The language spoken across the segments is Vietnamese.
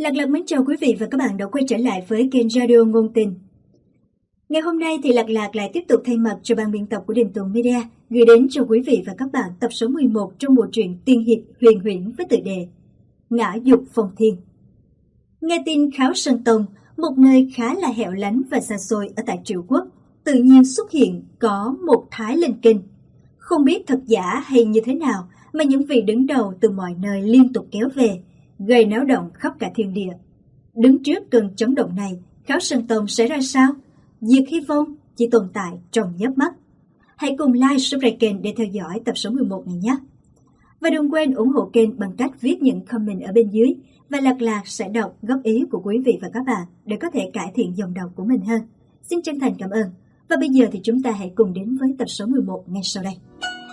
Lạc Lạc mến chào quý vị và các bạn đã quay trở lại với kênh Radio Ngôn Tình. Ngày hôm nay thì Lạc Lạc lại tiếp tục thay mặt cho ban biên tập của Đình Tùng Media gửi đến cho quý vị và các bạn tập số 11 trong bộ truyện tiên hiệp huyền huyễn với tựa đề Ngã Dục Phong Thiên. Nghe tin Kháo Sơn Tông, một nơi khá là hẻo lánh và xa xôi ở tại Triệu Quốc, tự nhiên xuất hiện có một thái linh kinh. Không biết thật giả hay như thế nào mà những vị đứng đầu từ mọi nơi liên tục kéo về, gây náo động khắp cả thiên địa. Đứng trước cơn chấn động này, Kháo Sơn Tông sẽ ra sao? Diệt hy vọng chỉ tồn tại trong chớp mắt. Hãy cùng like, subscribe kênh để theo dõi tập số 11 này nhé. Và đừng quên ủng hộ kênh bằng cách viết những comment ở bên dưới và Lạc Lạc sẽ đọc góp ý của quý vị và các bạn để có thể cải thiện dòng đọc của mình hơn. Xin chân thành cảm ơn. Và bây giờ thì chúng ta hãy cùng đến với tập số 11 ngay sau đây.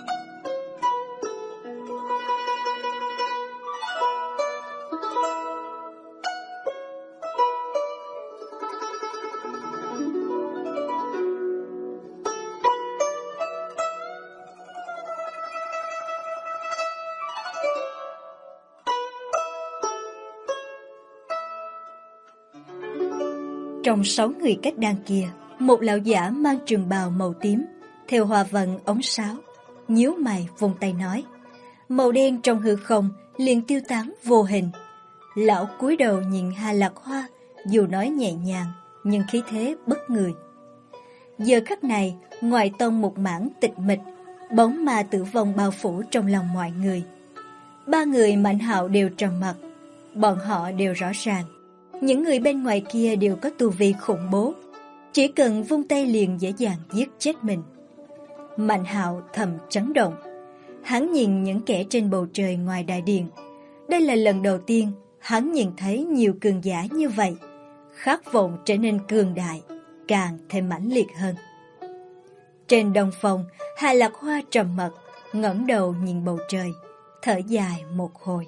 Trong 6 người kết đan kia, một lão giả mang trường bào màu tím, theo hoa vân ống sáo, nhíu mày vung tay nói. Màu đen trong hư không liền tiêu tán vô hình. Lão cúi đầu nhìn Hà Lạc Hoa, dù nói nhẹ nhàng, nhưng khí thế bất người. Giờ khắc này, ngoại tông một mảng tịch mịch, bóng ma tử vong bao phủ trong lòng mọi người. Ba người Mạnh Hạo đều trầm mặc, bọn họ đều rõ ràng. Những người bên ngoài kia đều có tu vi khủng bố, chỉ cần vung tay liền dễ dàng giết chết mình. Mạnh Hạo thầm chấn động. Hắn nhìn những kẻ trên bầu trời ngoài đại điện. Đây là lần đầu tiên hắn nhìn thấy nhiều cường giả như vậy. Khát vọng trở nên cường đại, càng thêm mãnh liệt hơn. Trên đồng phòng, Hà Lạc Hoa trầm mặc, ngẩng đầu nhìn bầu trời, thở dài một hồi.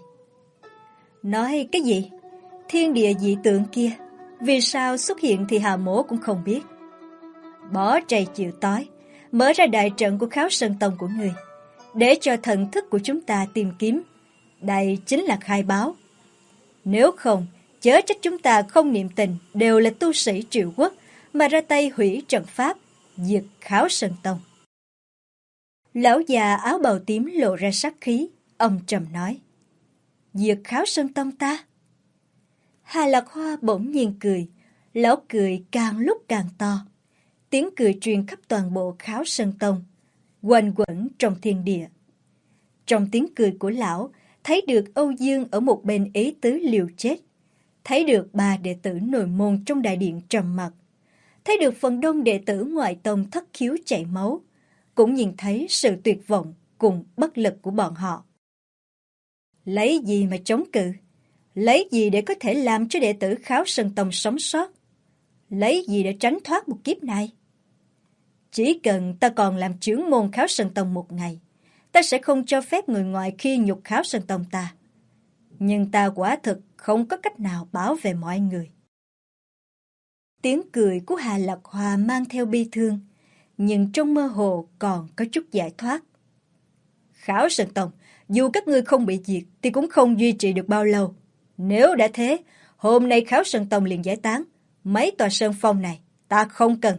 Nói cái gì? Thiên địa dị tượng kia, vì sao xuất hiện thì Hà Mỗ cũng không biết. Bỏ trầy chịu tối, mở ra đại trận của Kháo Sơn Tông của người, để cho thần thức của chúng ta tìm kiếm. Đây chính là khai báo. Nếu không, chớ trách chúng ta không niệm tình đều là tu sĩ Triệu Quốc mà ra tay hủy trận pháp, diệt Kháo Sơn Tông. Lão già áo bào tím lộ ra sát khí, ông trầm nói. Diệt Kháo Sơn Tông ta? Hà Lạc Hoa bỗng nhiên cười, lão cười càng lúc càng to. Tiếng cười truyền khắp toàn bộ Kháo Sơn Tông, quanh quẩn trong thiên địa. Trong tiếng cười của lão, thấy được Âu Dương ở một bên ý tứ liều chết, thấy được ba đệ tử nội môn trong đại điện trầm mặc, thấy được phần đông đệ tử ngoại tông thất khiếu chảy máu, cũng nhìn thấy sự tuyệt vọng cùng bất lực của bọn họ. Lấy gì mà chống cự? Lấy gì để có thể làm cho đệ tử Kháo Sơn Tông sống sót? Lấy gì để tránh thoát một kiếp này? Chỉ cần ta còn làm trưởng môn Kháo Sơn Tông một ngày, ta sẽ không cho phép người ngoài khi nhục Kháo Sơn Tông ta. Nhưng ta quả thực không có cách nào bảo vệ mọi người. Tiếng cười của Hà Lạc Hoa mang theo bi thương, nhưng trong mơ hồ còn có chút giải thoát. Kháo Sơn Tông, dù các ngươi không bị diệt thì cũng không duy trì được bao lâu. Nếu đã thế, hôm nay Kháo Sơn Tông liền giải tán. Mấy tòa sơn phong này, ta không cần.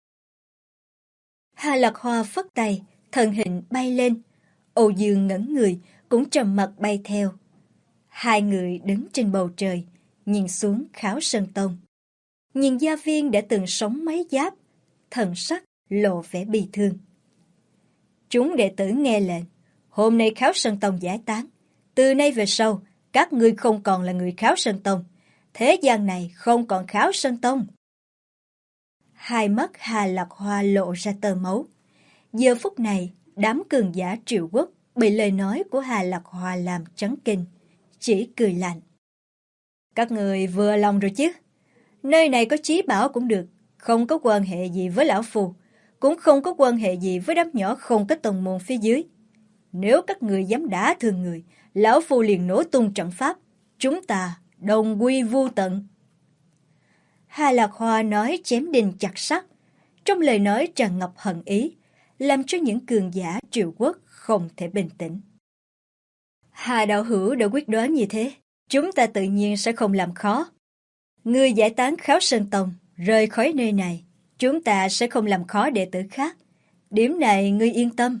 Hà Lạc Hoa phất tay, thân hình bay lên. Âu Dương ngẩn người, cũng trầm mặc bay theo. Hai người đứng trên bầu trời, nhìn xuống Kháo Sơn Tông. Nhìn gia viên đã từng sống mấy giáp, thần sắc lộ vẻ bi thương. Chúng đệ tử nghe lệnh, hôm nay Kháo Sơn Tông giải tán. Từ nay về sau, các ngươi không còn là người Kháo Sơn Tông. Thế gian này không còn Kháo Sơn Tông. Hai mắt Hà Lạc Hoa lộ ra tơ máu. Giờ phút này, đám cường giả Triệu Quốc bị lời nói của Hà Lạc Hoa làm chấn kinh, chỉ cười lạnh. Các người vừa lòng rồi chứ? Nơi này có chí bảo cũng được, không có quan hệ gì với lão phù, cũng không có quan hệ gì với đám nhỏ không có tông môn phía dưới. Nếu các người dám đả thương người, lão phu liền nổ tung trận pháp, chúng ta đồng quy vu tận. Hà Lạc Hoa nói chém đinh chặt sắt, trong lời nói tràn ngập hận ý, làm cho những cường giả Triệu Quốc không thể bình tĩnh. Hà đạo hữu đã quyết đoán như thế, Chúng ta tự nhiên sẽ không làm khó. Ngươi giải tán Kháo Sơn Tông, rời khỏi nơi này, chúng ta sẽ không làm khó đệ tử khác. Điểm này ngươi yên tâm.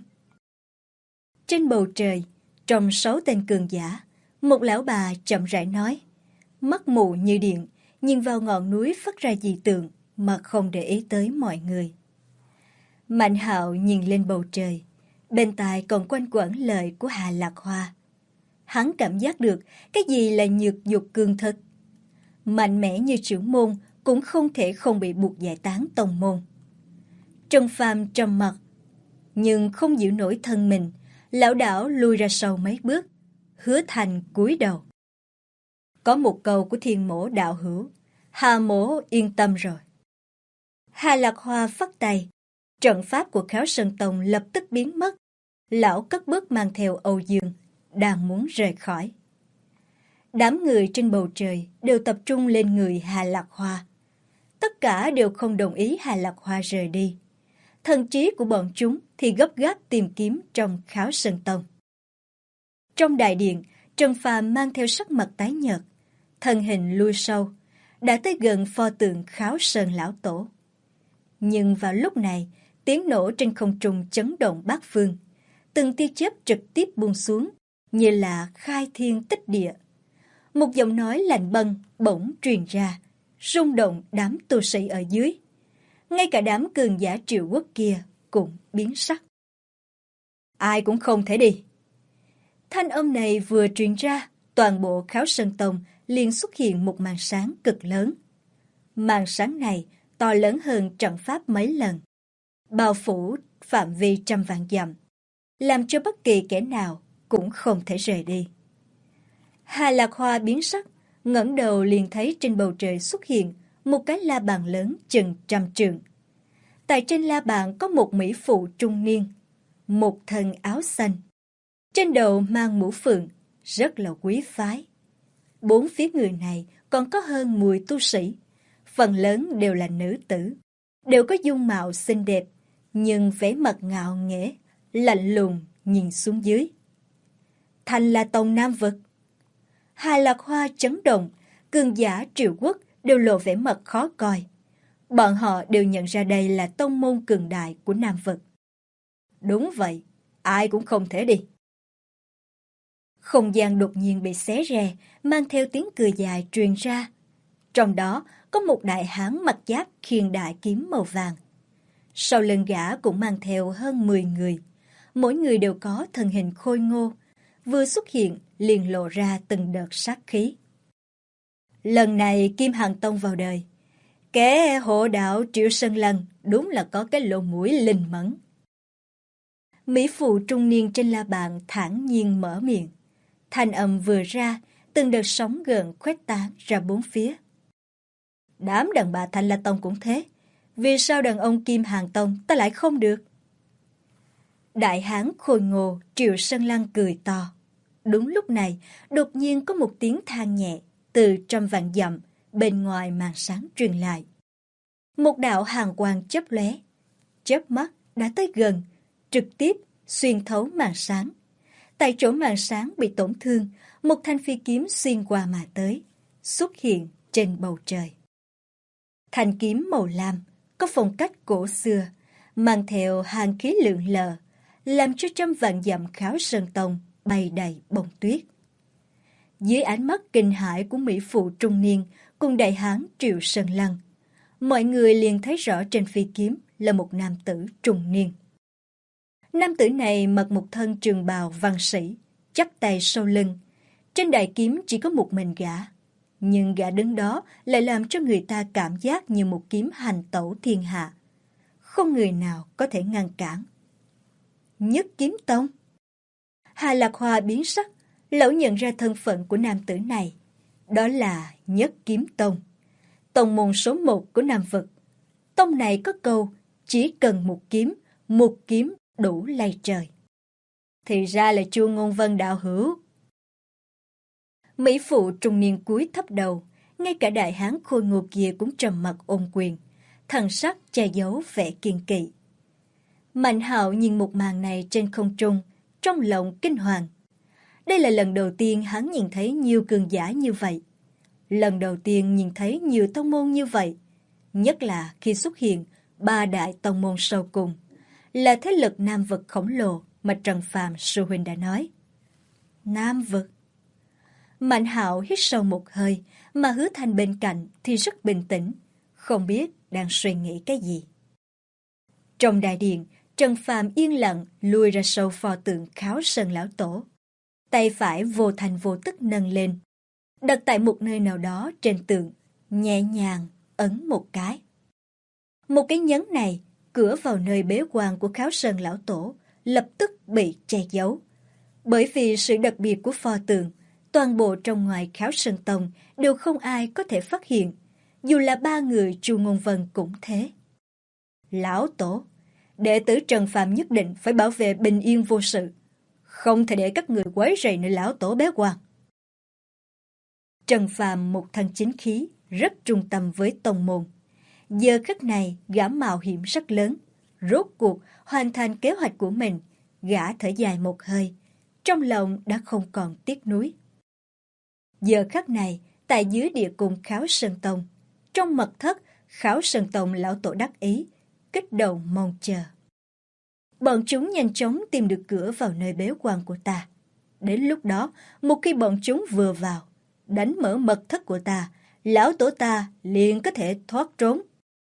Trên bầu trời, trong 6 tên cường giả, một lão bà chậm rãi nói, mắt mù như điện, nhìn vào ngọn núi phát ra dị tượng mà không để ý tới mọi người. Mạnh Hạo nhìn lên bầu trời, bên tai còn quanh quẩn lời của Hà Lạc Hoa. Hắn cảm giác được cái gì là nhược dục cương thực. Mạnh mẽ như trưởng môn cũng không thể không bị buộc giải tán tông môn. Trần Phàm trầm mặc, nhưng không giữ nổi thân mình, lão đảo lùi ra sau mấy bước, Hứa Thành cúi đầu. Có một câu của Thiên Mỗ đạo hữu, Hà Mỗ yên tâm rồi. Hà Lạc Hoa phất tay, trận pháp của Kháo Sơn Tông lập tức biến mất. Lão cất bước mang theo Âu Dương, đang muốn rời khỏi. Đám người trên bầu trời đều tập trung lên người Hà Lạc Hoa. Tất cả đều không đồng ý Hà Lạc Hoa rời đi. Thần trí của bọn chúng thì gấp gáp tìm kiếm trong Kháo Sơn Tông. Trong đại điện, Trần Phàm mang theo sắc mặt tái nhợt, thân hình lui sâu, đã tới gần pho tượng Kháo Sơn lão tổ. Nhưng vào lúc này, tiếng nổ trên không trung chấn động bát phương, từng tia chớp trực tiếp buông xuống, như là khai thiên tích địa. Một giọng nói lạnh băng bỗng truyền ra, rung động đám tu sĩ ở dưới. Ngay cả đám cường giả Triệu Quốc kia cũng biến sắc. Ai cũng không thể đi. Thanh âm này vừa truyền ra, toàn bộ Kháo Sơn Tông liền xuất hiện một màn sáng cực lớn. Màn sáng này to lớn hơn trận pháp mấy lần, bao phủ phạm vi trăm vạn dặm, làm cho bất kỳ kẻ nào cũng không thể rời đi. Hà Lạc Hoa biến sắc, ngẩng đầu liền thấy trên bầu trời xuất hiện một cái la bàn lớn chừng 100 trượng. Tại trên la bàn có một mỹ phụ trung niên, một thân áo xanh, trên đầu mang mũ phượng, rất là quý phái. Bốn phía người này còn có hơn 10 tu sĩ, phần lớn đều là nữ tử, đều có dung mạo xinh đẹp, nhưng vẻ mặt ngạo nghễ, lạnh lùng nhìn xuống dưới. Thành là Tông Nam Vực. Hà Lạc Hoa chấn động, cường giả Triệu Quốc đều lộ vẻ mặt khó coi. Bọn họ đều nhận ra đây là tông môn cường đại của Nam Vực. Đúng vậy, ai cũng không thể đi. Không gian đột nhiên bị xé ra, mang theo tiếng cười dài truyền ra. Trong đó có một đại hán mặc giáp khiêng đại kiếm màu vàng. Sau lưng gã cũng mang theo hơn 10 người. Mỗi người đều có thân hình khôi ngô, vừa xuất hiện liền lộ ra từng đợt sát khí. Lần này Kim Hàn Tông vào đời, kẻ hộ đạo Triệu Sơn Lân đúng là có cái lỗ mũi linh mẫn. Mỹ phụ trung niên trên la bàn thản nhiên mở miệng. Thanh âm vừa ra, từng đợt sóng gợn khuếch tán ra bốn phía. Đám đàn bà Thanh La Tông cũng thế, vì sao đàn ông Kim Hàn Tông ta lại không được? Đại hán khôi ngô Triệu Sơn Lân cười to. Đúng lúc này, đột nhiên có một tiếng than nhẹ từ trăm vạn dặm bên ngoài màn sáng truyền lại. Một đạo hàn quang chớp lóe, chớp mắt đã tới gần, trực tiếp xuyên thấu màn sáng. Tại chỗ màn sáng bị tổn thương, một thanh phi kiếm xuyên qua mà tới, xuất hiện trên bầu trời. Thanh kiếm màu lam, có phong cách cổ xưa, mang theo hàn khí lượn lờ, làm cho trăm vạn dặm Kháo Sơn Tông bay đầy bông tuyết. Dưới ánh mắt kinh hãi của mỹ phụ trung niên cùng đại hán Triệu Sơn Lân, mọi người liền thấy rõ trên phi kiếm là một nam tử trung niên. Nam tử này mặc một thân trường bào văn sĩ, chắp tay sau lưng. Trên đại kiếm chỉ có một mình gã, nhưng gã đứng đó lại làm cho người ta cảm giác như một kiếm hành tẩu thiên hạ. Không người nào có thể ngăn cản. Nhất Kiếm Tông. Hà Lạc Hoa biến sắc, lão nhận ra thân phận của nam tử này. Đó là Nhất Kiếm Tông, tông môn số 1 của Nam Vực. Tông này có câu, chỉ cần một kiếm đủ lay trời. Thì ra là Chu Ngôn Vân đạo hữu. Mỹ phụ trung niên cúi thấp đầu, ngay cả đại hán khôi ngô kia cũng trầm mặc ôm quyền, thần sắc che giấu vẻ kiên kỵ. Mạnh Hạo nhìn một màn này trên không trung, trong lòng kinh hoàng. Đây là lần đầu tiên hắn nhìn thấy nhiều cường giả như vậy. Lần đầu tiên nhìn thấy nhiều tông môn như vậy. Nhất là khi xuất hiện 3 đại tông môn sau cùng. Là thế lực nam vực khổng lồ mà Trần Phàm sư huynh đã nói. Nam vực. Mạnh Hạo hít sâu một hơi, mà Hứa Thanh bên cạnh thì rất bình tĩnh, không biết đang suy nghĩ cái gì. Trong đại điện, Trần Phàm yên lặng lùi ra sau pho tượng Kháo Sơn lão tổ. Tay phải vô thành vô tức nâng lên, đặt tại một nơi nào đó trên tượng, nhẹ nhàng ấn một cái. Một cái nhấn này, cửa vào nơi bế quan của Kháo Sơn lão tổ lập tức bị che giấu. Bởi vì sự đặc biệt của pho tượng, toàn bộ trong ngoài Kháo Sơn Tông đều không ai có thể phát hiện, dù là 3 người Chu Ngôn Vân cũng thế. Lão tổ, đệ tử Trần Phàm nhất định phải bảo vệ bình yên vô sự, không thể để các người quấy rầy nơi lão tổ bế quan. Trần Phàm một thân chính khí, rất trung tâm với tông môn. Giờ khắc này gã mạo hiểm rất lớn, rốt cuộc hoàn thành kế hoạch của mình, gã thở dài một hơi, trong lòng đã không còn tiếc nuối. Giờ khắc này, tại dưới địa cung Kháo Sơn Tông, trong mật thất, Kháo Sơn Tông lão tổ đắc ý, kích động mong chờ. Bọn chúng nhanh chóng tìm được cửa vào nơi bế quan của ta. Đến lúc đó, một khi bọn chúng vừa vào, đánh mở mật thất của ta, lão tổ ta liền có thể thoát trốn.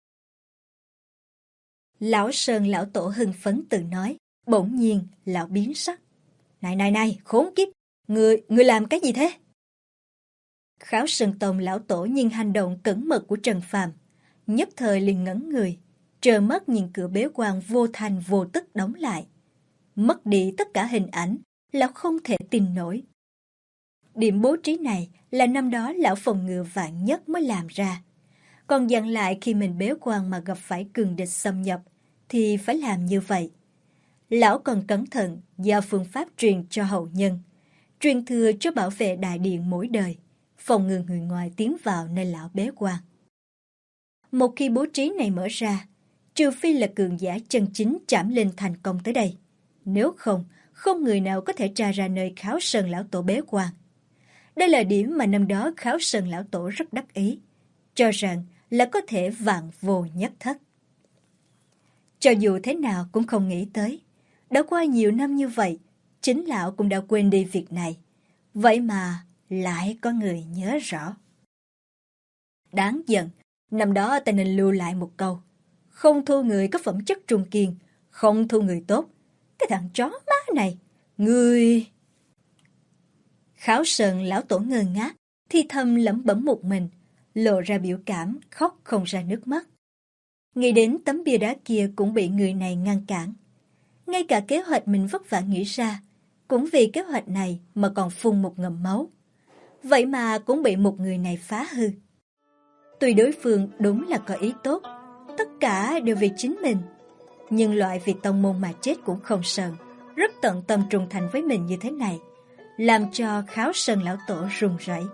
Lão Sơn lão tổ hưng phấn tự nói, bỗng nhiên lão biến sắc. Này, khốn kiếp, người làm cái gì thế? Kháo Sơn Tông lão tổ nhìn hành động cẩn mật của Trần Phàm, nhất thời liền ngẩn người, trơ mắt nhìn cửa bế quan vô thành vô tức đóng lại. Mất đi tất cả hình ảnh, lão không thể tin nổi. Điểm bố trí này là năm đó lão phòng ngừa vạn nhất mới làm ra. Còn dặn lại khi mình bế quan mà gặp phải cường địch xâm nhập, thì phải làm như vậy. Lão còn cẩn thận giao phương pháp truyền cho hậu nhân, truyền thừa cho bảo vệ đại điện mỗi đời, phòng ngừa người ngoài tiến vào nơi lão bế quan. Một khi bố trí này mở ra, trừ phi là cường giả chân chính trảm lên thành công tới đây. Nếu không, không người nào có thể tra ra nơi Kháo Sơn lão tổ bế quan. Đây là điểm mà năm đó Kháo Sơn lão tổ rất đắc ý, cho rằng là có thể vạn vô nhất thất. Cho dù thế nào cũng không nghĩ tới, đã qua nhiều năm như vậy, chính lão cũng đã quên đi việc này. Vậy mà lại có người nhớ rõ. Đáng giận, năm đó ta nên lưu lại một câu. Không thu người có phẩm chất trung kiên, không thu người tốt. Cái thằng chó má này, người... Kháo Sơn lão tổ ngơ ngác, thì thầm lẩm bẩm một mình, lộ ra biểu cảm, khóc không ra nước mắt. Nghĩ đến tấm bia đá kia cũng bị người này ngăn cản. Ngay cả kế hoạch mình vất vả nghĩ ra, cũng vì kế hoạch này mà còn phun một ngụm máu. Vậy mà cũng bị một người này phá hư. Tuy đối phương đúng là có ý tốt, tất cả đều vì chính mình. Nhưng loại vì tông môn mà chết cũng không sợ, rất tận tâm trung thành với mình như thế này, làm cho Kháo Sơn lão tổ run rẩy.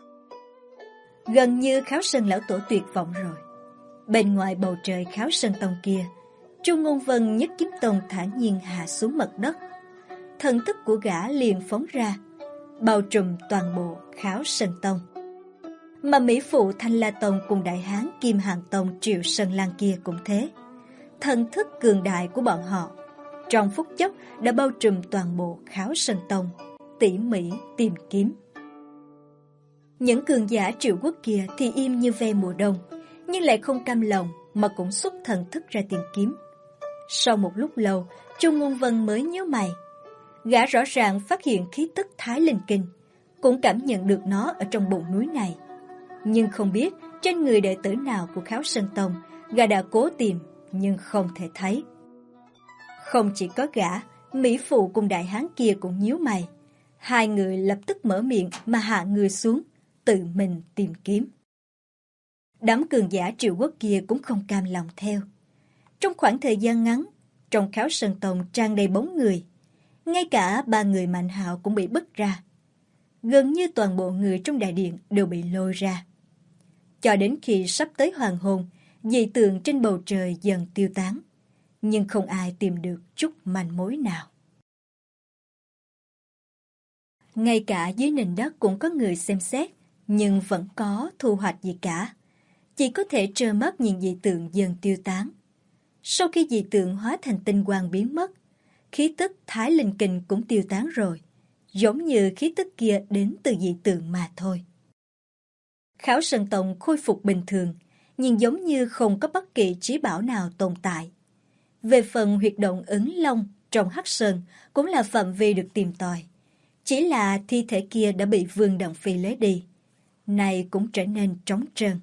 Gần như Kháo Sơn lão tổ tuyệt vọng rồi. Bên ngoài bầu trời Kháo Sơn Tông kia, Chu Ngôn Vân nhất kiếm tông thản nhiên hạ xuống mặt đất. Thần thức của gã liền phóng ra, bao trùm toàn bộ Kháo Sơn Tông. Mà Mỹ Phụ Thanh La Tông cùng Đại Hán Kim Hàng Tông Triệu Sơn Lan kia cũng thế. Thần thức cường đại của bọn họ trong phút chốc đã bao trùm toàn bộ Kháo Sơn Tông, tỉ mỉ tìm kiếm. Những cường giả Triệu Quốc kia thì im như ve mùa đông, nhưng lại không cam lòng mà cũng xuất thần thức ra tìm kiếm. Sau một lúc lâu, Chu Ngôn Vân mới nhíu mày. Gã rõ ràng phát hiện khí tức Thái Linh Kinh, cũng cảm nhận được nó ở trong bụng núi này. Nhưng không biết trên người đệ tử nào của Kháo Sơn Tông, gã đã cố tìm nhưng không thể thấy. Không chỉ có gã, Mỹ Phụ cùng Đại Hán kia cũng nhíu mày. Hai người lập tức mở miệng mà hạ người xuống, tự mình tìm kiếm. Đám cường giả Triệu Quốc kia cũng không cam lòng theo. Trong khoảng thời gian ngắn, trong Kháo Sơn Tông tràn đầy bóng người. Ngay cả 3 người Mạnh Hạo cũng bị bứt ra. Gần như toàn bộ người trong đại điện đều bị lôi ra. Cho đến khi sắp tới hoàng hôn, dị tượng trên bầu trời dần tiêu tán. Nhưng không ai tìm được chút manh mối nào. Ngay cả dưới nền đất cũng có người xem xét, nhưng vẫn có thu hoạch gì cả. Chỉ có thể trơ mắt nhìn dị tượng dần tiêu tán. Sau khi dị tượng hóa thành tinh quang biến mất, khí tức Thái Linh Kinh cũng tiêu tán rồi, giống như khí tức kia đến từ dị tượng mà thôi. Khảo Sơn Tông khôi phục bình thường, nhưng giống như không có bất kỳ trí bảo nào tồn tại. Về phần huyệt động Ứng Long trong Hắc Sơn cũng là phạm vi được tìm tòi. Chỉ là thi thể kia đã bị Vương Đặng Phi lấy đi, này cũng trở nên trống trơn.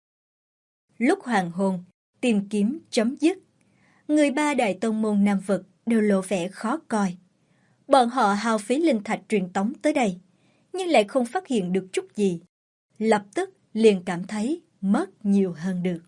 Lúc hoàng hôn, tìm kiếm chấm dứt, người ba đại tông môn Nam Vực đều lộ vẻ khó coi. Bọn họ hao phí linh thạch truyền tống tới đây, nhưng lại không phát hiện được chút gì. Lập tức liền cảm thấy mất nhiều hơn được.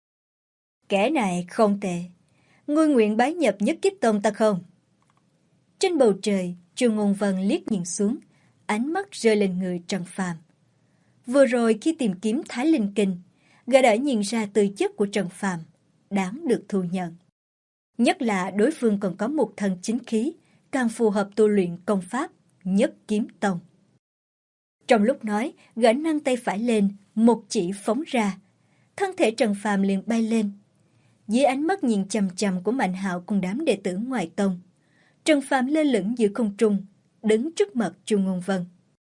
Kẻ này không tệ, ngươi nguyện bái nhập Nhất Kiếp Tông ta không? Trên bầu trời, Chu Ngôn Vân liếc nhìn xuống, ánh mắt rơi lên người Trần Phàm. Vừa rồi khi tìm kiếm Thái Linh Kinh, gã đã nhìn ra tư chất của Trần Phàm, đáng được thu nhận. Nhất là đối phương còn có một thân chính khí, càng phù hợp tu luyện công pháp Nhất Kiếm Tông. Trong lúc nói, gã nâng tay phải lên, một chỉ phóng ra. Thân thể Trần Phàm liền bay lên. Dưới ánh mắt nhìn chằm chằm của Mạnh Hạo cùng đám đệ tử ngoại tông, Trần Phàm lơ lửng giữa không trung, đứng trước mặt Chu Ngôn Vân.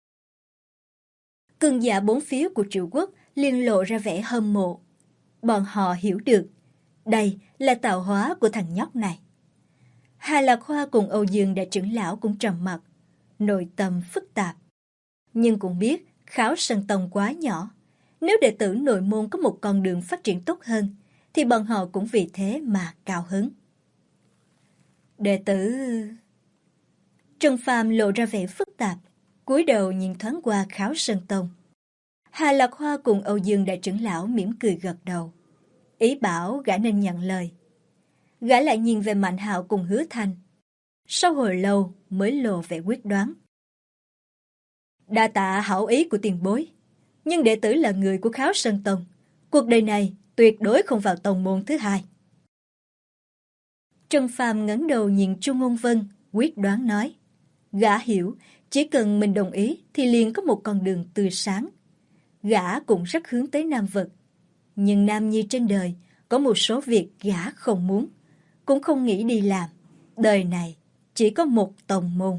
Cường giả bốn phía của Triệu Quốc liền lộ ra vẻ hâm mộ. Bọn họ hiểu được, đây là tạo hóa của thằng nhóc này. Hà Lạc Hoa cùng Âu Dương đại trưởng lão cũng trầm mặc, nội tâm phức tạp. Nhưng cũng biết Khảo Sơn Tông quá nhỏ, nếu đệ tử nội môn có một con đường phát triển tốt hơn, thì bọn họ cũng vì thế mà cao hứng. Đệ tử... Trần Phàm lộ ra vẻ phức tạp, cúi đầu nhìn thoáng qua Khảo Sơn Tông. Hà Lạc Hoa cùng Âu Dương đại trưởng lão mỉm cười gật đầu, ý bảo gã nên nhận lời. Gã lại nhìn về Mạnh Hạo cùng Hứa Thanh. Sau hồi lâu mới lộ vẻ quyết đoán. Đa tạ hảo ý của tiền bối, nhưng đệ tử là người của Kháo Sơn Tông, cuộc đời này tuyệt đối không vào tông môn thứ hai. Trần Phàm ngẩng đầu nhìn Chu Ngôn Vân, quyết đoán nói. Gã hiểu, chỉ cần mình đồng ý thì liền có một con đường tươi sáng. Gã cũng rất hướng tới Nam Vực, nhưng nam nhi trên đời có một số việc gã không muốn, cũng không nghĩ đi làm. Đời này chỉ có một tông môn.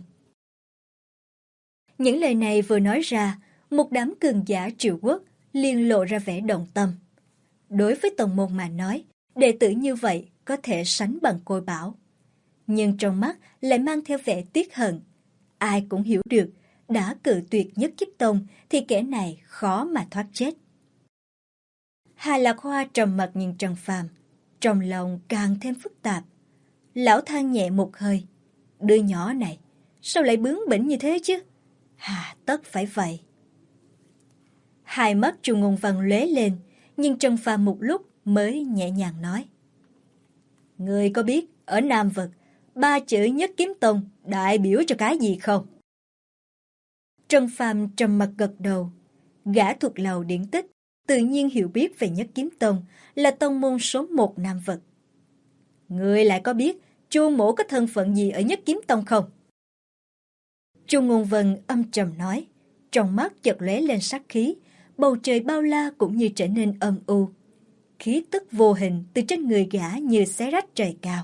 Những lời này vừa nói ra, một đám cường giả Triệu Quốc liền lộ ra vẻ động tâm. Đối với tông môn mà nói, đệ tử như vậy có thể sánh bằng Côi Bảo. Nhưng trong mắt lại mang theo vẻ tiếc hận. Ai cũng hiểu được, đã cự tuyệt Nhất Kiếp Tông thì kẻ này khó mà thoát chết. Hà Lạc Hoa trầm mặt nhìn Trần Phàm, trong lòng càng thêm phức tạp. Lão than nhẹ một hơi. Đứa nhỏ này, sao lại bướng bỉnh như thế chứ? Hà tất phải vậy. Hai mắt Chu Ngôn Văn lóe lên, nhưng Trần Phàm một lúc mới nhẹ nhàng nói. Ngươi có biết ở Nam Vực, 3 chữ Nhất Kiếm Tông đại biểu cho cái gì không? Trần Phàm trầm mặt gật đầu. Gã thuộc lầu điển tích, tự nhiên hiểu biết về Nhất Kiếm Tông là tông môn số 1 Nam Vực. Ngươi lại có biết Chu mỗ có thân phận gì ở Nhất Kiếm Tông không? Chu Ngôn Vân âm trầm nói, trong mắt chợt lóe lên sát khí, bầu trời bao la cũng như trở nên âm u. Khí tức vô hình từ trên người gã như xé rách trời cao.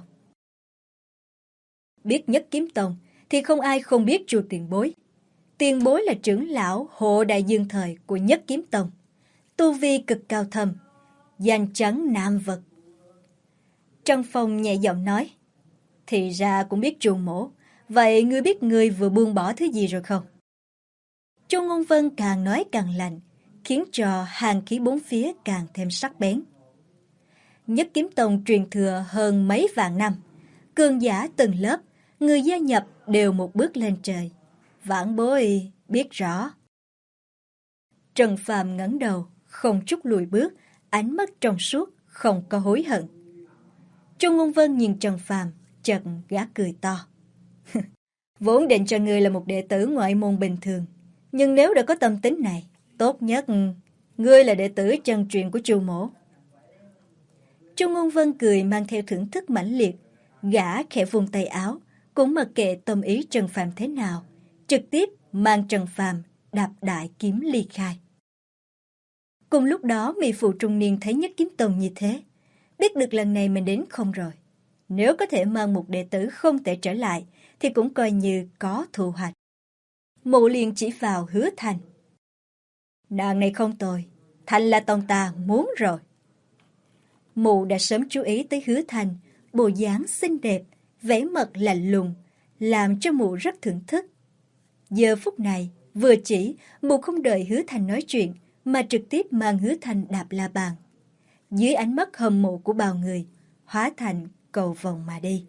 Biết Nhất Kiếm Tông thì không ai không biết Chu tiền bối. Tiền bối là trưởng lão hộ đại dương thời của Nhất Kiếm Tông, tu vi cực cao thâm, danh chấn Nam Vực. Trần Phong nhẹ giọng nói, thì ra cũng biết Chu mỗ. Vậy ngươi biết ngươi vừa buông bỏ thứ gì rồi không? Chu Ngôn Vân càng nói càng lạnh, khiến cho hàn khí bốn phía càng thêm sắc bén. Nhất Kiếm Tông truyền thừa hơn mấy vạn năm, cường giả từng lớp, người gia nhập đều một bước lên trời. Vãn bối biết rõ. Trần Phàm ngẩng đầu, không chút lùi bước, ánh mắt trong suốt, không có hối hận. Chu Ngôn Vân nhìn Trần Phàm, chợt gã cười to. Vốn định cho ngươi là một đệ tử ngoại môn bình thường, nhưng nếu đã có tâm tính này, tốt nhất ngươi là đệ tử chân truyền của Chu mỗ. Chu Ngôn Vân cười mang theo thưởng thức mãnh liệt, gã khẽ vung tay áo, cũng mặc kệ tâm ý Trần Phàm thế nào, trực tiếp mang Trần Phàm đạp đại kiếm ly khai. Cùng lúc đó, mỹ phụ trung niên thấy Nhất Kiếm Tông như thế, biết được lần này mình đến không rồi. Nếu có thể mang một đệ tử không thể trở lại, thì cũng coi như có thu hoạch. Mụ liền chỉ vào Hứa Thành. Nàng này không tồi, Thành là tông ta muốn rồi. Mụ đã sớm chú ý tới Hứa Thành, bộ dáng xinh đẹp, vẻ mặt lạnh lùng, làm cho mụ rất thưởng thức. Giờ phút này, vừa chỉ, mụ không đợi Hứa Thành nói chuyện, mà trực tiếp mang Hứa Thành đạp la bàn. Dưới ánh mắt hâm mộ của bao người, hóa thành cầu vồng mà đi.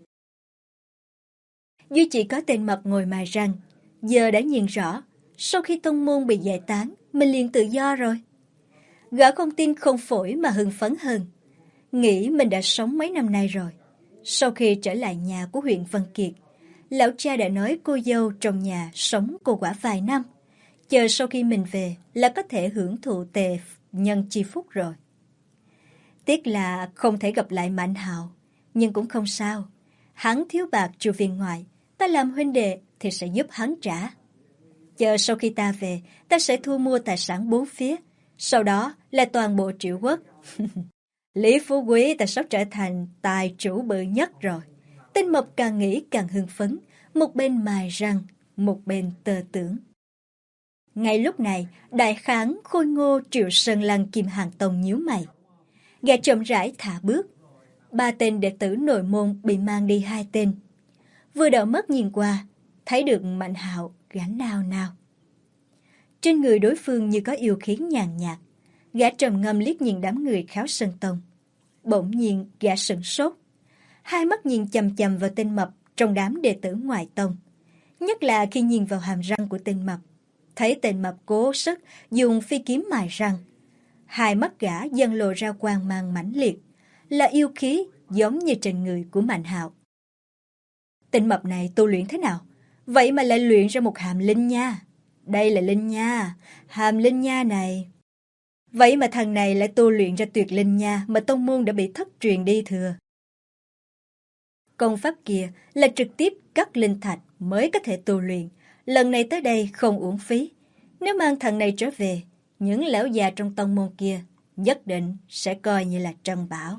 Duy chỉ có tên mập ngồi mài răng, giờ đã nhìn rõ, sau khi tông môn bị giải tán, mình liền tự do rồi. Gã không tin không phổi mà hưng phấn hơn, nghĩ mình đã sống mấy năm nay rồi. Sau khi trở lại nhà của huyện Vân Kiệt, lão cha đã nói cô dâu trong nhà sống cô quả vài năm, chờ sau khi mình về là có thể hưởng thụ tề nhân chi phúc rồi. Tiếc là không thể gặp lại Mạnh Hạo, nhưng cũng không sao. Hắn thiếu bạc trụ viên ngoại, ta làm huynh đệ thì sẽ giúp hắn trả. Chờ sau khi ta về, ta sẽ thu mua tài sản bốn phía, sau đó là toàn bộ Triệu Quốc. Lý Phú Quý ta sắp trở thành tài chủ bự nhất rồi. Tên mập càng nghĩ càng hưng phấn, một bên mài răng, một bên tơ tưởng. Ngay lúc này, đại kháng khôi ngô Triệu Sơn Lăng Kim Hàng Tông nhíu mày. Gã chậm rãi thả bước. 3 tên đệ tử nội môn bị mang đi 2 tên. Vừa đảo mắt nhìn qua, thấy được Mạnh Hạo gã nao nao. Trên người đối phương như có yêu khí nhàn nhạt. Gã trầm ngâm liếc nhìn đám người Kháo Sơn Tông. Bỗng nhiên gã sửng sốt. Hai mắt nhìn chằm chằm vào tên mập trong đám đệ tử ngoại tông. Nhất là khi nhìn vào hàm răng của tên mập. Thấy tên mập cố sức dùng phi kiếm mài răng. Hai mắt gã dần lộ ra quang mang mãnh liệt, là yêu khí giống như trên người của Mạnh Hạo. Tên mập này tu luyện thế nào? Vậy mà lại luyện ra một hàm linh nha. Đây là linh nha, hàm linh nha này. Vậy mà thằng này lại tu luyện ra tuyệt linh nha mà tông môn đã bị thất truyền đi thừa. Công pháp kia là trực tiếp cắt linh thạch mới có thể tu luyện. Lần này tới đây không uổng phí. Nếu mang thằng này trở về, những lão già trong tông môn kia nhất định sẽ coi như là trân bảo.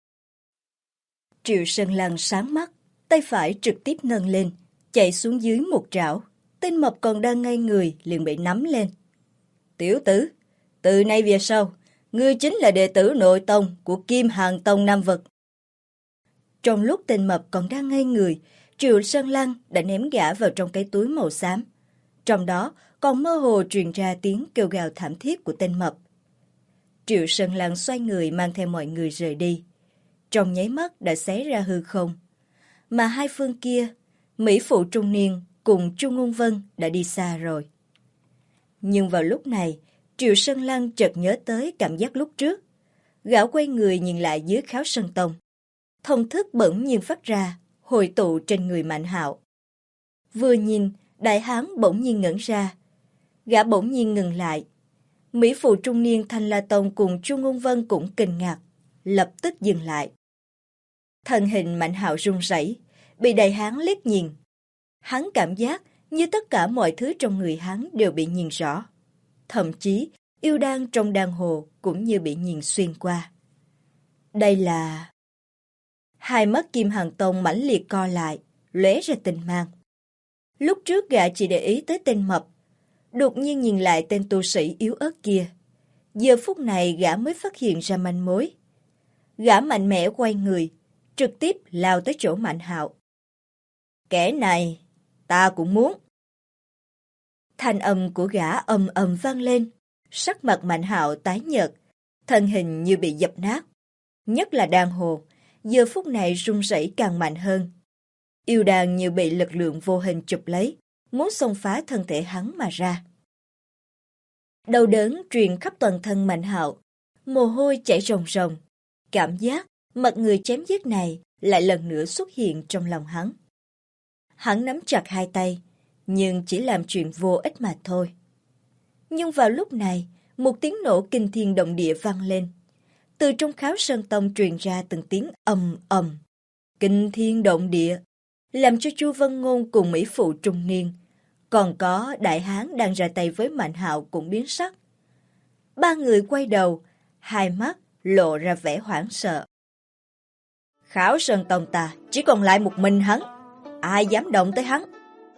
Triệu Sơn Lăng sáng mắt, tay phải trực tiếp nâng lên, chạy xuống dưới một trảo. Tên mập còn đang ngây người liền bị nắm lên. Tiểu tử, từ nay về sau, ngươi chính là đệ tử nội tông của Kim Hàng Tông Nam Vực. Trong lúc tên mập còn đang ngây người, Triệu Sơn Lăng đã ném gã vào trong cái túi màu xám. Trong đó còn mơ hồ truyền ra tiếng kêu gào thảm thiết của tên mập. Triệu Sơn Lăng xoay người mang theo mọi người rời đi. Trong nháy mắt đã xé ra hư không. Mà hai phương kia, mỹ phụ trung niên cùng Chu Ngôn Vân đã đi xa rồi. Nhưng vào lúc này, Triệu Sơn Lăng chợt nhớ tới cảm giác lúc trước. Gã quay người nhìn lại dưới Kháo Sơn Tông. Thông thức bỗng nhiên phát ra, hội tụ trên người Mạnh Hạo. Vừa nhìn, đại hán bỗng nhiên ngẩn ra. Gã bỗng nhiên ngừng lại. Mỹ phụ trung niên Thanh La Tông cùng Chu Ngôn Vân cũng kinh ngạc, lập tức dừng lại. Thân hình Mạnh Hạo run rẩy, bị đại hán liếc nhìn. Hắn cảm giác như tất cả mọi thứ trong người hắn đều bị nhìn rõ. Thậm chí, yêu đan trong đan hồ cũng như bị nhìn xuyên qua. Đây là... Hai mắt Kim Hàng Tông mãnh liệt co lại, lóe ra tình mang. Lúc trước gã chỉ để ý tới tên mập, đột nhiên nhìn lại tên tu sĩ yếu ớt kia. Giờ phút này gã mới phát hiện ra manh mối. Gã mạnh mẽ quay người, trực tiếp lao tới chỗ Mạnh Hạo. Kẻ này, ta cũng muốn. Thanh âm của gã ầm ầm vang lên, sắc mặt Mạnh Hạo tái nhợt, thân hình như bị dập nát. Nhất là đan hồ, giờ phút này run rẩy càng mạnh hơn. Yêu đàn như bị lực lượng vô hình chụp lấy, muốn xông phá thân thể hắn mà ra. Đau đớn truyền khắp toàn thân Mạnh Hạo, mồ hôi chảy ròng ròng. Cảm giác mặt người chém giết này lại lần nữa xuất hiện trong lòng hắn. Hắn nắm chặt hai tay, nhưng chỉ làm chuyện vô ích mà thôi. Nhưng vào lúc này, một tiếng nổ kinh thiên động địa vang lên. Từ trong Kháo Sơn Tông truyền ra từng tiếng ầm ầm, kinh thiên động địa, làm cho Chu Văn Ngôn cùng mỹ phụ trung niên Còn có Đại Hán đang ra tay với Mạnh Hạo cũng biến sắc. Ba người quay đầu, hai mắt lộ ra vẻ hoảng sợ. Khảo Sơn Tông ta chỉ còn lại một mình hắn, ai dám động tới hắn?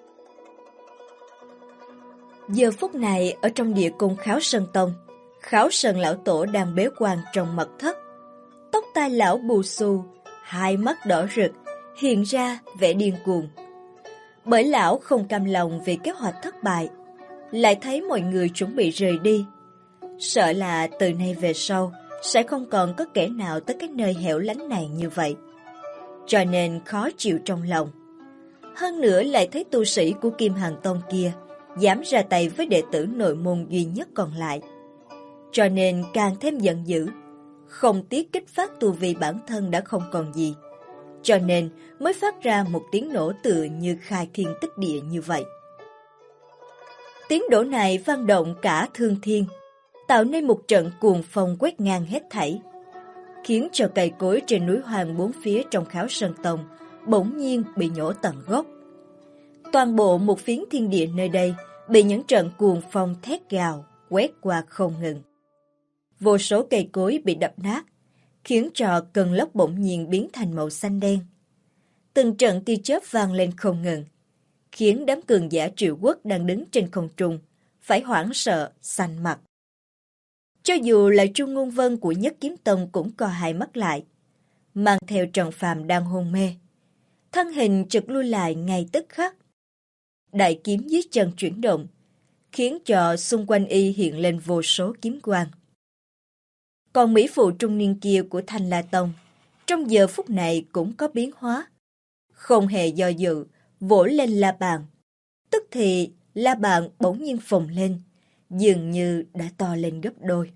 Giờ phút này ở trong địa cung Khảo Sơn Tông, Khảo Sơn lão tổ đang bế quan trong mật thất. Tóc tai lão bù xù, hai mắt đỏ rực, hiện ra vẻ điên cuồng. Bởi lão không cam lòng vì kế hoạch thất bại, lại thấy mọi người chuẩn bị rời đi. Sợ là từ nay về sau sẽ không còn có kẻ nào tới cái nơi hẻo lánh này như vậy. Cho nên khó chịu trong lòng. Hơn nữa lại thấy tu sĩ của Kim Hàn Tông kia dám ra tay với đệ tử nội môn duy nhất còn lại. Cho nên càng thêm giận dữ, không tiếc kích phát tu vi bản thân đã không còn gì. Cho nên mới phát ra một tiếng nổ tựa như khai thiên tích địa như vậy. Tiếng nổ này vang động cả thương thiên, tạo nên một trận cuồng phong quét ngang hết thảy, khiến cho cây cối trên núi hoang bốn phía trong Khảo Sơn Tông bỗng nhiên bị nhổ tận gốc. Toàn bộ một phiến thiên địa nơi đây bị những trận cuồng phong thét gào quét qua không ngừng. Vô số cây cối bị đập nát, khiến cho cơn lốc bỗng nhiên biến thành màu xanh đen. Từng trận tia chớp vang lên không ngừng, khiến đám cường giả Triệu Quốc đang đứng trên không trung phải hoảng sợ, xanh mặt. Cho dù là Trung Ngôn Vân của Nhất Kiếm Tông cũng co hai mắt lại, mang theo Trần Phàm đang hôn mê. Thân hình chợt lui lại ngay tức khắc. Đại kiếm dưới chân chuyển động, khiến cho xung quanh y hiện lên vô số kiếm quang. Còn mỹ phụ trung niên kia của Thanh La Tông, trong giờ phút này cũng có biến hóa. Không hề do dự, vỗ lên la bàn. Tức thì la bàn bỗng nhiên phồng lên, dường như đã to lên gấp đôi.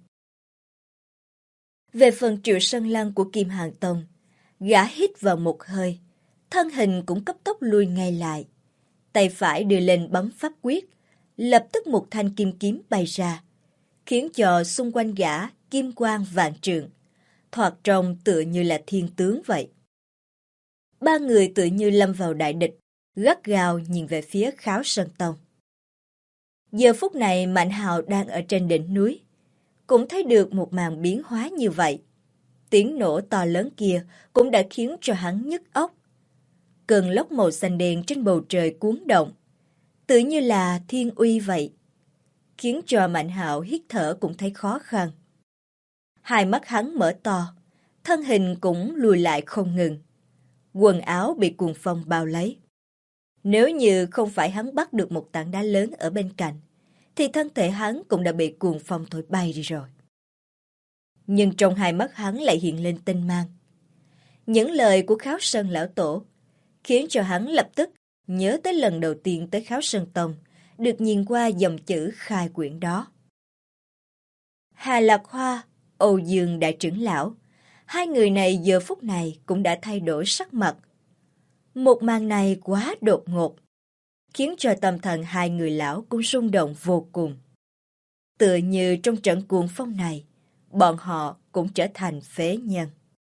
Về phần Triệu Sơn Lăng của Kim Hàn Tông, gã hít vào một hơi, thân hình cũng cấp tốc lui ngay lại. Tay phải đưa lên bấm pháp quyết, lập tức một thanh kim kiếm bay ra, khiến cho xung quanh gã kim quang vạn trượng, thoạt trông tựa như là thiên tướng vậy. Ba người tựa như lâm vào đại địch, gắt gao nhìn về phía Kháo Sơn Tông. Giờ phút này Mạnh Hạo đang ở trên đỉnh núi, cũng thấy được một màn biến hóa như vậy. Tiếng nổ to lớn kia cũng đã khiến cho hắn nhức óc. Cơn lốc màu xanh đen trên bầu trời cuốn động, tự như là thiên uy vậy, khiến cho Mạnh Hạo hít thở cũng thấy khó khăn. Hai mắt hắn mở to, thân hình cũng lùi lại không ngừng. Quần áo bị cuồng phong bao lấy. Nếu như không phải hắn bắt được một tảng đá lớn ở bên cạnh, thì thân thể hắn cũng đã bị cuồng phong thổi bay đi rồi. Nhưng trong hai mắt hắn lại hiện lên tinh mang. Những lời của Kháo Sơn lão tổ khiến cho hắn lập tức nhớ tới lần đầu tiên tới Kháo Sơn Tông, được nhìn qua dòng chữ khai quyển đó. Hà Lạc Hoa, Âu Dương đại trưởng lão, hai người này giờ phút này cũng đã thay đổi sắc mặt. Một màn này quá đột ngột, khiến cho tâm thần hai người lão cũng rung động vô cùng. Tựa như trong trận cuồng phong này, bọn họ cũng trở thành phế nhân.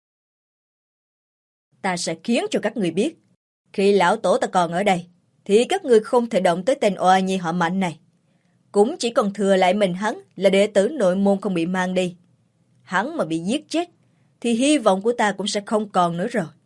Ta sẽ khiến cho các người biết, khi lão tổ ta còn ở đây, thì các người không thể động tới tên oa nhi họ Mạnh này. Cũng chỉ còn thừa lại mình hắn là đệ tử nội môn không bị mang đi. Hắn mà bị giết chết, thì hy vọng của ta cũng sẽ không còn nữa rồi.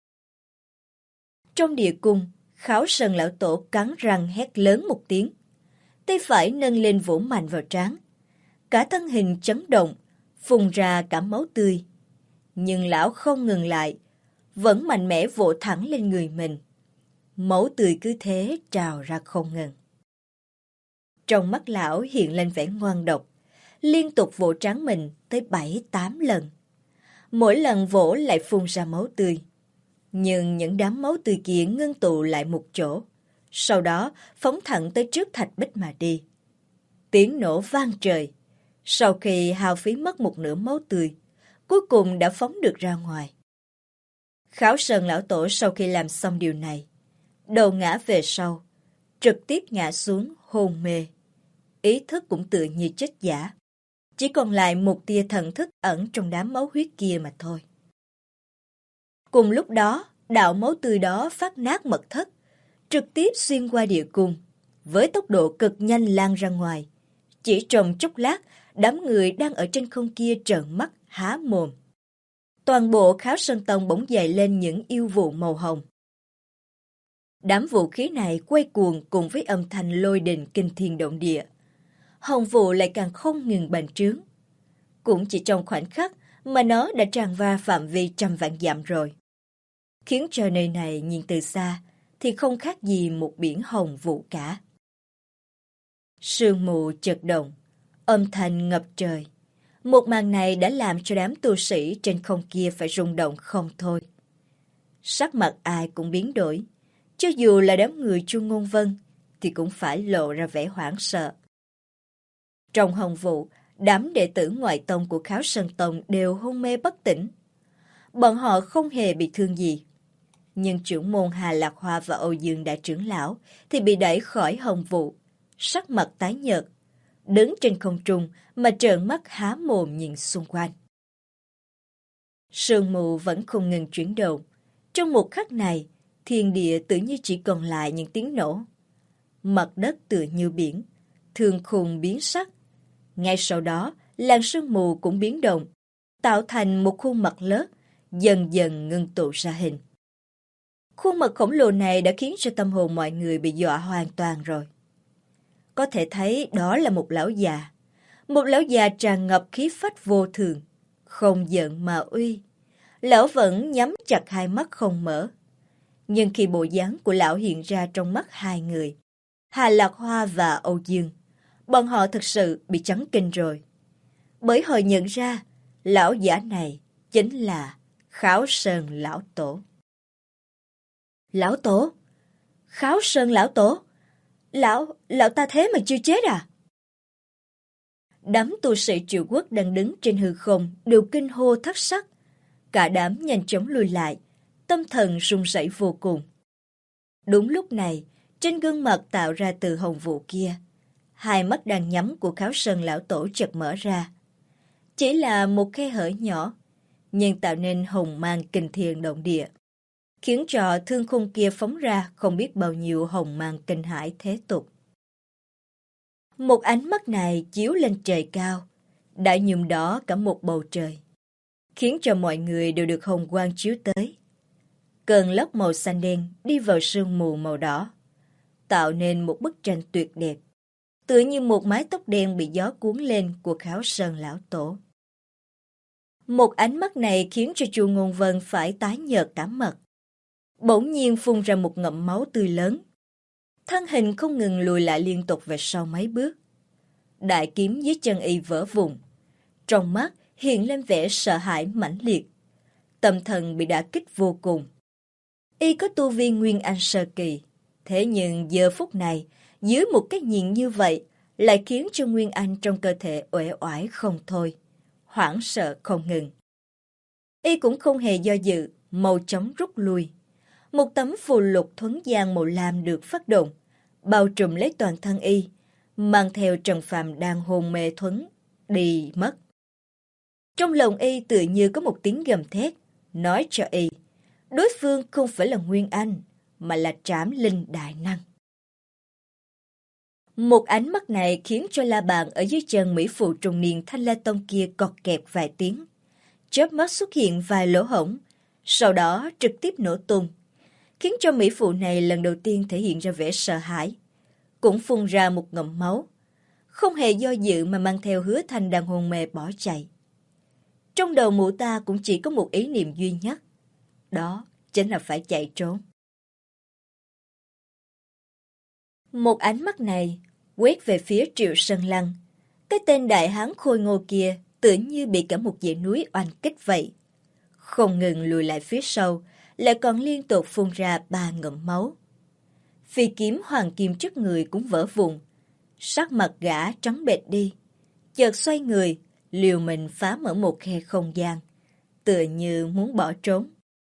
Trong địa cung, Kháo Sơn lão tổ cắn răng hét lớn một tiếng. Tay phải nâng lên vỗ mạnh vào trán. Cả thân hình chấn động, phun ra cả máu tươi. Nhưng lão không ngừng lại, vẫn mạnh mẽ vỗ thẳng lên người mình. Máu tươi cứ thế trào ra không ngừng. Trong mắt lão hiện lên vẻ ngoan độc, liên tục vỗ trán mình tới 7-8 lần. Mỗi lần vỗ lại phun ra máu tươi. Nhưng những đám máu tươi kia ngưng tụ lại một chỗ, sau đó phóng thẳng tới trước thạch bích mà đi. Tiếng nổ vang trời. Sau khi hao phí mất một nửa máu tươi, cuối cùng đã phóng được ra ngoài. Kháo Sơn lão tổ sau khi làm xong điều này, đầu ngã về sau, trực tiếp ngã xuống hôn mê. Ý thức cũng tựa như chết giả. Chỉ còn lại một tia thần thức ẩn trong đám máu huyết kia mà thôi. Cùng lúc đó, đạo máu tươi đó phát nát mật thất, trực tiếp xuyên qua địa cung, với tốc độ cực nhanh lan ra ngoài. Chỉ trong chốc lát, đám người đang ở trên không kia trợn mắt há mồm. Toàn bộ Kháo Sơn Tông bỗng dậy lên những yêu vụ màu hồng. Đám vũ khí này quay cuồng cùng với âm thanh lôi đình kinh thiên động địa. Hồng vụ lại càng không ngừng bành trướng. Cũng chỉ trong khoảnh khắc mà nó đã tràn va phạm vi trăm vạn dặm rồi. Khiến cho nơi này nhìn từ xa thì không khác gì một biển hồng vụ cả. Sương mù chợt động, âm thanh ngập trời. Một màn này đã làm cho đám tu sĩ trên không kia phải rung động không thôi. Sắc mặt ai cũng biến đổi. Cho dù là đám người Chu Ngôn Vân thì cũng phải lộ ra vẻ hoảng sợ. Trong hồng vụ, đám đệ tử ngoại tông của Kháo Sơn Tông đều hôn mê bất tỉnh. Bọn họ không hề bị thương gì. Nhưng trưởng môn Hà Lạc Hoa và Âu Dương đại trưởng lão thì bị đẩy khỏi hồng vụ, sắc mặt tái nhợt, đứng trên không trung mà trợn mắt há mồm nhìn xung quanh. Sương mù vẫn không ngừng chuyển động. Trong một khắc này, thiên địa tự như chỉ còn lại những tiếng nổ. Mặt đất tựa như biển, thương khung biến sắc. Ngay sau đó, làn sương mù cũng biến động, tạo thành một khuôn mặt lớn, dần dần ngưng tụ ra hình. Khuôn mặt khổng lồ này đã khiến cho tâm hồn mọi người bị dọa hoàn toàn rồi. Có thể thấy đó là một lão già. Một lão già tràn ngập khí phách vô thường, không giận mà uy. Lão vẫn nhắm chặt hai mắt không mở. Nhưng khi bộ dáng của lão hiện ra trong mắt hai người, Hà Lạc Hoa và Âu Dương, bọn họ thực sự bị chấn kinh rồi. Bởi họ nhận ra, lão giả này chính là Kháo Sơn Lão Tổ. Lão Tổ? Kháo Sơn Lão Tổ? Lão ta thế mà chưa chết à? Đám tu sĩ Triệu Quốc đang đứng trên hư không đều kinh hô thất sắc. Cả đám nhanh chóng lùi lại, tâm thần run rẩy vô cùng. Đúng lúc này, trên gương mặt tạo ra từ hồng vụ kia, hai mắt đang nhắm của Kháo Sơn Lão Tổ chợt mở ra. Chỉ là một khe hở nhỏ, nhưng tạo nên hồng mang kinh thiên động địa, khiến cho thương khung kia phóng ra không biết bao nhiêu hồng mang kinh hãi thế tục. Một ánh mắt này chiếu lên trời cao, đã nhuộm đỏ cả một bầu trời, khiến cho mọi người đều được hồng quang chiếu tới. Cơn lốc màu xanh đen đi vào sương mù màu đỏ, tạo nên một bức tranh tuyệt đẹp, tựa như một mái tóc đen bị gió cuốn lên của Kháo Sơn Lão Tổ. Một ánh mắt này khiến cho Chu Ngôn Vân phải tái nhợt cả mặt. Bỗng nhiên phun ra một ngụm máu tươi lớn. Thân hình không ngừng lùi lại liên tục về sau mấy bước. Đại kiếm dưới chân y vỡ vụn. Trong mắt hiện lên vẻ sợ hãi mãnh liệt. Tâm thần bị đả kích vô cùng. Y có tu vi Nguyên Anh sơ kỳ. Thế nhưng giờ phút này, dưới một cái nhìn như vậy, lại khiến cho Nguyên Anh trong cơ thể uể oải không thôi. Hoảng sợ không ngừng. Y cũng không hề do dự, mau chóng rút lui. Một tấm phù lục thuấn gian màu lam được phát động, bao trùm lấy toàn thân y, mang theo Trần Phàm đang hôn mê thuấn, đi mất. Trong lòng y tự như có một tiếng gầm thét, nói cho y, đối phương không phải là Nguyên Anh, mà là Trảm Linh Đại Năng. Một ánh mắt này khiến cho la bàn ở dưới chân mỹ phụ trung niên Thanh La Tông kia cọt kẹt vài tiếng. Chớp mắt xuất hiện vài lỗ hổng, sau đó trực tiếp nổ tung, khiến cho mỹ phụ này lần đầu tiên thể hiện ra vẻ sợ hãi, cũng phun ra một ngụm máu, không hề do dự mà mang theo Hứa Thanh đang hôn mê bỏ chạy. Trong đầu mụ ta cũng chỉ có một ý niệm duy nhất, đó chính là phải chạy trốn. Một ánh mắt này quét về phía Triệu Sơn Lăng, cái tên đại hán khôi ngô kia tựa như bị cả một dãy núi oanh kích vậy, không ngừng lùi lại phía sau, lại còn liên tục phun ra 3 ngụm máu. Phi kiếm hoàng kim trước người cũng vỡ vụn, sắc mặt gã trắng bệch đi, chợt xoay người, liều mình phá mở một khe không gian, tựa như muốn bỏ trốn.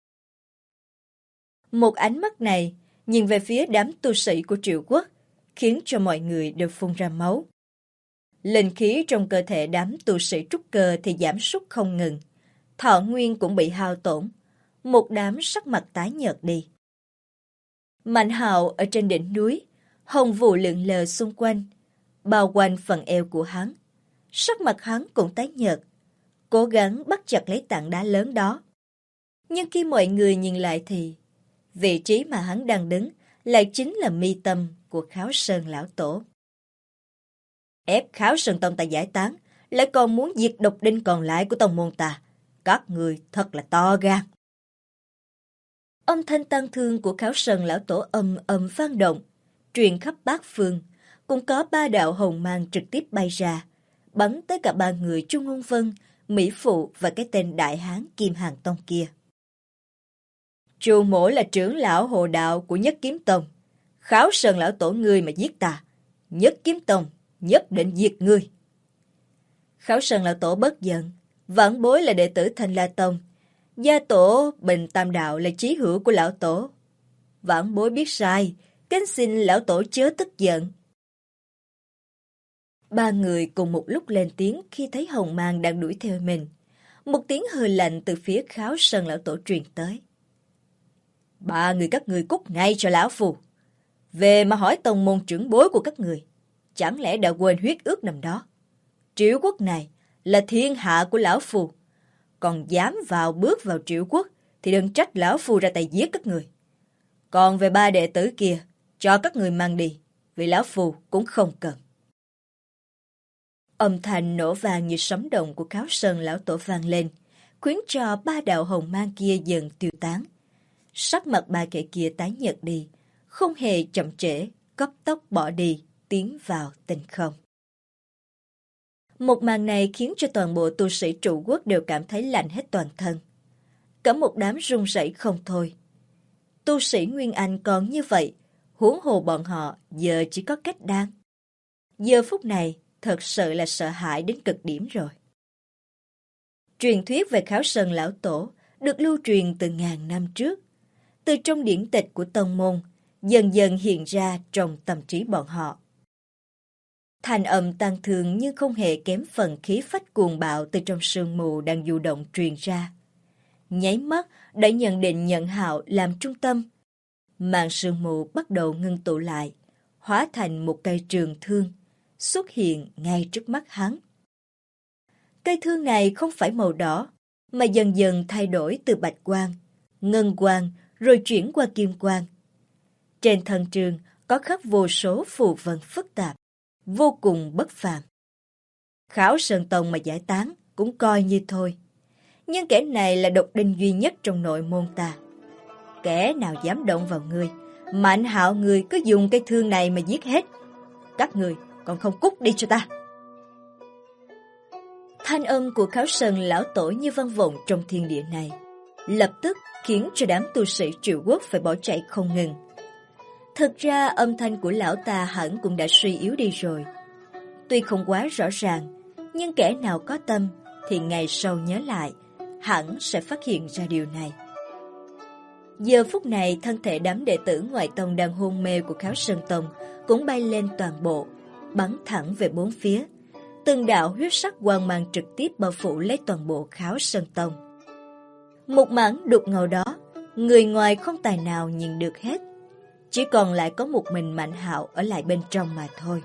Một ánh mắt này nhìn về phía đám tu sĩ của Triệu Quốc, khiến cho mọi người đều phun ra máu. Linh khí trong cơ thể đám tu sĩ trúc cơ thì giảm sút không ngừng, thọ nguyên cũng bị hao tổn, một đám sắc mặt tái nhợt đi. Mạnh Hạo ở trên đỉnh núi, hồng vụ lượn lờ xung quanh, bao quanh phần eo của hắn. Sắc mặt hắn cũng tái nhợt, cố gắng bắt chặt lấy tảng đá lớn đó. Nhưng khi mọi người nhìn lại thì vị trí mà hắn đang đứng lại chính là mi tâm của Kháo Sơn lão tổ. Ép Kháo Sơn tông ta giải tán, lại còn muốn diệt độc đinh còn lại của tông môn ta. Các người thật là to gan. Âm thanh tang thương của Kháo Sơn lão tổ ầm ầm vang động, truyền khắp bát phương, cũng có 3 đạo hồng mang trực tiếp bay ra, bắn tới cả 3 người Trung Ung Vân, Mỹ Phụ và cái tên đại hán Kim Hàng Tông kia. Chu mỗ là trưởng lão hộ đạo của Nhất Kiếm Tông. Kháo Sơn lão tổ ngươi mà giết ta, Nhất Kiếm Tông nhất định diệt ngươi. Kháo Sơn lão tổ bất giận, vãn bối là đệ tử Thanh La Tông, gia tổ Bình Tam Đạo là chí hữu của lão tổ. Vãn bối biết sai, kính xin lão tổ chớ tức giận. 3 người cùng một lúc lên tiếng khi thấy hồng mang đang đuổi theo mình. Một tiếng hừ lạnh từ phía Kháo Sơn lão tổ truyền tới. 3 người các ngươi cút ngay cho lão phù. Về mà hỏi tông môn trưởng bối của các người, chẳng lẽ đã quên huyết ước năm đó? Triệu quốc này là thiên hạ của lão phù, còn dám bước vào triệu quốc thì đừng trách lão phù ra tay giết các người. Còn về 3 đệ tử kia, cho các người mang đi, vì lão phù cũng không cần. Âm thanh nổ vang như sấm động của Kháo Sơn lão tổ vang lên, khiến cho 3 đạo hồng mang kia dần tiêu tán. Sắc mặt 3 kẻ kia tái nhợt đi, không hề chậm trễ, cấp tốc bỏ đi, tiến vào tinh không. Một màn này khiến cho toàn bộ tu sĩ trụ quốc đều cảm thấy lạnh hết toàn thân. Cả một đám run rẩy không thôi. Tu sĩ Nguyên Anh còn như vậy, huống hồ bọn họ giờ chỉ có kết đan. Giờ phút này thật sự là sợ hãi đến cực điểm rồi. Truyền thuyết về Kháo Sơn lão tổ được lưu truyền từ ngàn năm trước. Từ trong điển tịch của tông môn, dần dần hiện ra trong tâm trí bọn họ. Thanh âm tang thương nhưng không hề kém phần khí phách cuồng bạo từ trong sương mù đang du động truyền ra. Nháy mắt đã nhận định Nhận Hạo làm trung tâm. Màn sương mù bắt đầu ngưng tụ lại, hóa thành một cây trường thương, xuất hiện ngay trước mắt hắn. Cây thương này không phải màu đỏ, mà dần dần thay đổi từ bạch quang, ngân quang, rồi chuyển qua kim quang. Trên thân trường có khắc vô số phù vân phức tạp, vô cùng bất phàm. Kháo Sơn Tông mà giải tán cũng coi như thôi. Nhưng kẻ này là độc đinh duy nhất trong nội môn ta. Kẻ nào dám động vào ngươi, Mạnh Hạo người cứ dùng cây thương này mà giết hết. Các người còn không cút đi cho ta. Thanh âm của Kháo Sơn lão tổ như vang vọng trong thiên địa này, lập tức khiến cho đám tu sĩ Triệu Quốc phải bỏ chạy không ngừng. Thực ra âm thanh của lão ta hẳn cũng đã suy yếu đi rồi. Tuy không quá rõ ràng, nhưng kẻ nào có tâm thì ngày sau nhớ lại, hẳn sẽ phát hiện ra điều này. Giờ phút này, thân thể đám đệ tử ngoại tông đang hôn mê của Kháo Sơn Tông cũng bay lên toàn bộ, bắn thẳng về bốn phía. Từng đạo huyết sắc quang mang trực tiếp bao phủ lấy toàn bộ Kháo Sơn Tông. Một mảng đục ngầu đó, người ngoài không tài nào nhìn được hết. Chỉ còn lại có một mình Mạnh Hạo ở lại bên trong mà thôi.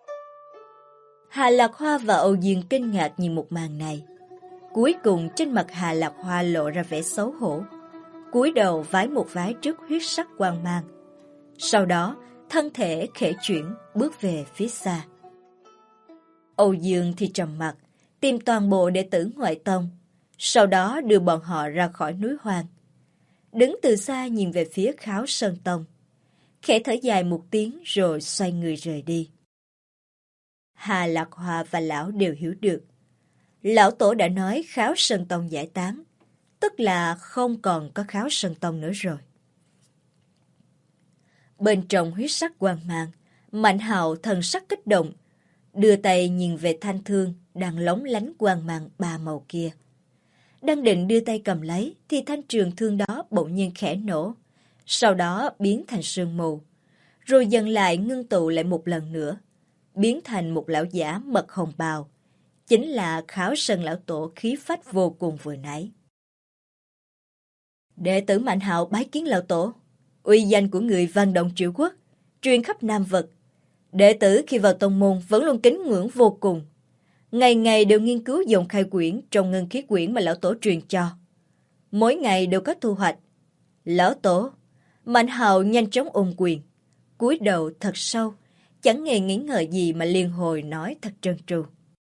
Hà Lạc Hoa và Âu Dương kinh ngạc nhìn một màn này. Cuối cùng trên mặt Hà Lạc Hoa lộ ra vẻ xấu hổ, cúi đầu vái một vái trước huyết sắc quang mang. Sau đó, thân thể khẽ chuyển bước về phía xa. Âu Dương thì trầm mặt, tìm toàn bộ đệ tử ngoại tông, sau đó đưa bọn họ ra khỏi núi hoang. Đứng từ xa nhìn về phía Kháo Sơn Tông, khẽ thở dài một tiếng rồi xoay người rời đi. Hà Lạc Hoa và lão đều hiểu được. Lão tổ đã nói Kháo Sơn Tông giải tán, tức là không còn có Kháo Sơn Tông nữa rồi. Bên trong huyết sắc quang mang, Mạnh Hạo thần sắc kích động, đưa tay nhìn về thanh thương đang lóng lánh quang mang 3 màu kia. Đang định đưa tay cầm lấy thì thanh trường thương đó bỗng nhiên khẽ nổ, sau đó biến thành sương mù, rồi dần lại ngưng tụ lại một lần nữa, biến thành một lão giả mật hồng bào, chính là Kháo Sơn lão tổ khí phách vô cùng vừa nãy. Đệ tử Mạnh Hạo bái kiến lão tổ, uy danh của người vang động Triệu Quốc, truyền khắp Nam Vực. Đệ tử khi vào tông môn vẫn luôn kính ngưỡng vô cùng. Ngày ngày đều nghiên cứu dòng khai quyển trong ngân khí quyển mà lão tổ truyền cho. Mỗi ngày đều có thu hoạch. Lão tổ, Mạnh Hạo nhanh chóng ôm quyền, cúi đầu thật sâu, chẳng hề nghĩ ngợi gì mà liên hồi nói thật trơn tru.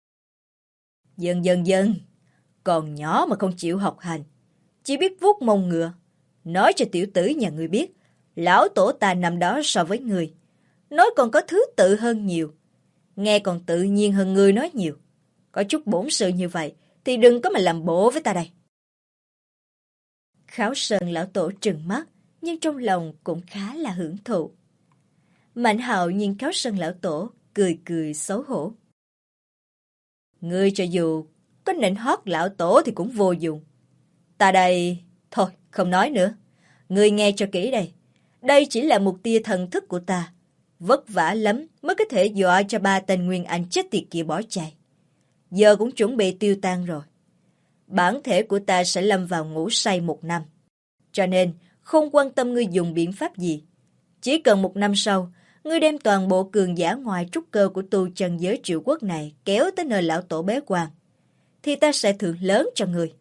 Dân, còn nhỏ mà không chịu học hành, chỉ biết vuốt mông ngựa. Nói cho tiểu tử nhà người biết, lão tổ ta nằm đó so với người. Nói còn có thứ tự hơn nhiều. Nghe còn tự nhiên hơn người nói nhiều. Có chút bổn sự như vậy, thì đừng có mà làm bộ với ta đây. Kháo Sơn lão tổ trừng mắt, nhưng trong lòng cũng khá là hưởng thụ. Mạnh Hạo nhìn Kháo Sơn lão tổ, cười cười xấu hổ. Ngươi cho dù có nịnh hót lão tổ thì cũng vô dụng. Ta đây... Thôi, không nói nữa. Ngươi nghe cho kỹ đây. Đây chỉ là một tia thần thức của ta. Vất vả lắm mới có thể dọa cho 3 tên Nguyên Anh chết tiệt kia bỏ chạy. Giờ cũng chuẩn bị tiêu tan rồi. Bản thể của ta sẽ lâm vào ngủ say 1 năm. Cho nên, không quan tâm ngươi dùng biện pháp gì. Chỉ cần 1 năm sau, ngươi đem toàn bộ cường giả ngoài trúc cơ của tu chân giới Triệu Quốc này kéo tới nơi lão tổ bế quan, thì ta sẽ thưởng lớn cho ngươi.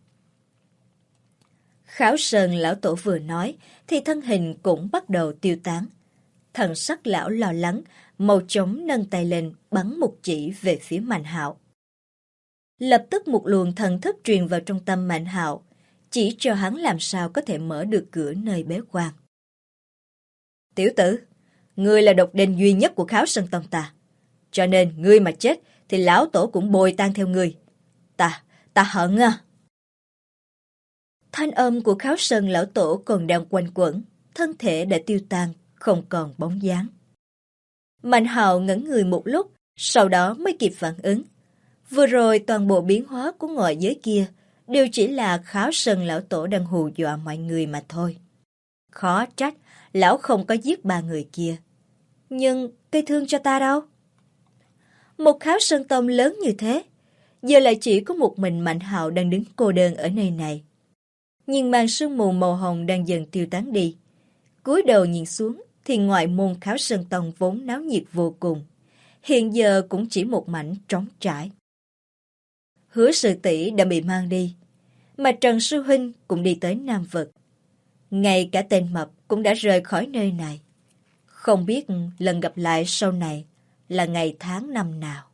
Kháo Sơn lão tổ vừa nói, thì thân hình cũng bắt đầu tiêu tán. Thần sắc lão lo lắng, mau chóng nâng tay lên bắn một chỉ về phía Mạnh Hạo. Lập tức một luồng thần thức truyền vào trong tâm Mạnh Hạo, chỉ cho hắn làm sao có thể mở được cửa nơi bế quan. Tiểu tử, ngươi là độc đinh duy nhất của Kháo Sơn tông ta, cho nên ngươi mà chết thì lão tổ cũng bồi tan theo ngươi. Ta hận à. Thanh âm của Kháo Sơn lão tổ còn đang quanh quẩn, thân thể đã tiêu tan, không còn bóng dáng. Mạnh Hạo ngẩn người một lúc, sau đó mới kịp phản ứng. Vừa rồi toàn bộ biến hóa của ngoại giới kia đều chỉ là Kháo Sơn lão tổ đang hù dọa mọi người mà thôi. Khó trách, lão không có giết 3 người kia. Nhưng cây thương cho ta đâu? Một Kháo Sơn tông lớn như thế, giờ lại chỉ có một mình Mạnh Hạo đang đứng cô đơn ở nơi này. Nhưng màn sương mù màu hồng đang dần tiêu tán đi. Cúi đầu nhìn xuống thì ngoại môn Kháo Sơn tông vốn náo nhiệt vô cùng, hiện giờ cũng chỉ một mảnh trống trải. Hứa Sư tỷ đã bị mang đi, mà Trần Sư huynh cũng đi tới Nam Vực. Ngay cả tên mập cũng đã rời khỏi nơi này. Không biết lần gặp lại sau này là ngày tháng năm nào.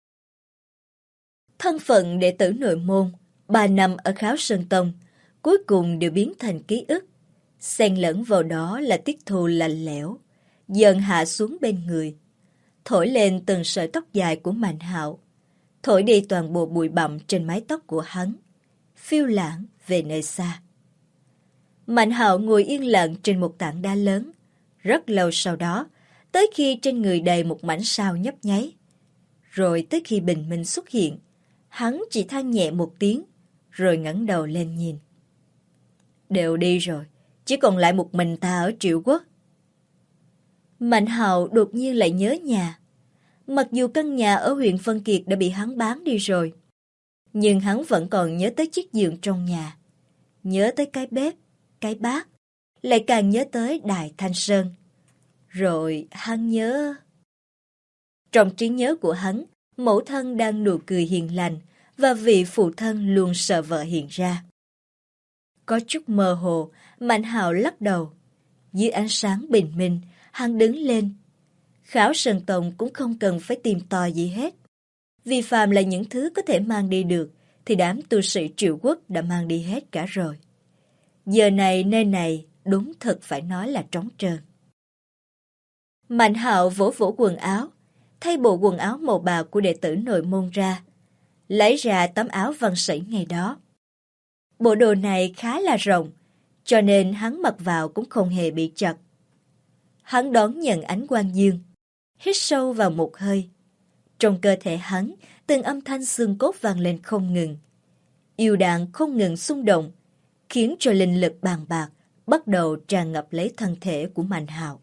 Thân phận đệ tử nội môn 3 năm ở Kháo Sơn tông cuối cùng đều biến thành ký ức. Xen lẫn vào đó là tiết thù lạnh lẽo, dần hạ xuống bên người, thổi lên từng sợi tóc dài của Mạnh Hạo, thổi đi toàn bộ bụi bặm trên mái tóc của hắn, phiêu lãng về nơi xa. Mạnh Hạo ngồi yên lặng trên một tảng đá lớn, rất lâu sau đó, tới khi trên người đầy một mảnh sao nhấp nháy. Rồi tới khi bình minh xuất hiện, hắn chỉ than nhẹ một tiếng, rồi ngẩng đầu lên nhìn. Đều đi rồi, chỉ còn lại một mình ta ở Triệu Quốc. Mạnh Hạo đột nhiên lại nhớ nhà. Mặc dù căn nhà ở huyện Vân Kiệt đã bị hắn bán đi rồi, nhưng hắn vẫn còn nhớ tới chiếc giường trong nhà, nhớ tới cái bếp, cái bát, lại càng nhớ tới Đại Thanh Sơn. Rồi hắn nhớ... Trong trí nhớ của hắn, mẫu thân đang nụ cười hiền lành và vị phụ thân luôn sợ vợ hiện ra. Có chút mơ hồ, Mạnh Hạo lắc đầu. Dưới ánh sáng bình minh, hắn đứng lên. Kháo Sơn tông cũng không cần phải tìm tòi gì hết. Vì phàm là những thứ có thể mang đi được, thì đám tu sĩ Triệu Quốc đã mang đi hết cả rồi. Giờ này nơi này đúng thật phải nói là trống trơn. Mạnh Hạo vỗ vỗ quần áo, thay bộ quần áo màu bạc của đệ tử nội môn ra, lấy ra tấm áo văn sĩ ngày đó. Bộ đồ này khá là rộng, cho nên hắn mặc vào cũng không hề bị chật. Hắn đón nhận ánh quang dương, hít sâu vào một hơi. Trong cơ thể hắn, từng âm thanh xương cốt vang lên không ngừng. Yêu đạn không ngừng xung động, khiến cho linh lực bàn bạc bắt đầu tràn ngập lấy thân thể của Mạnh Hạo.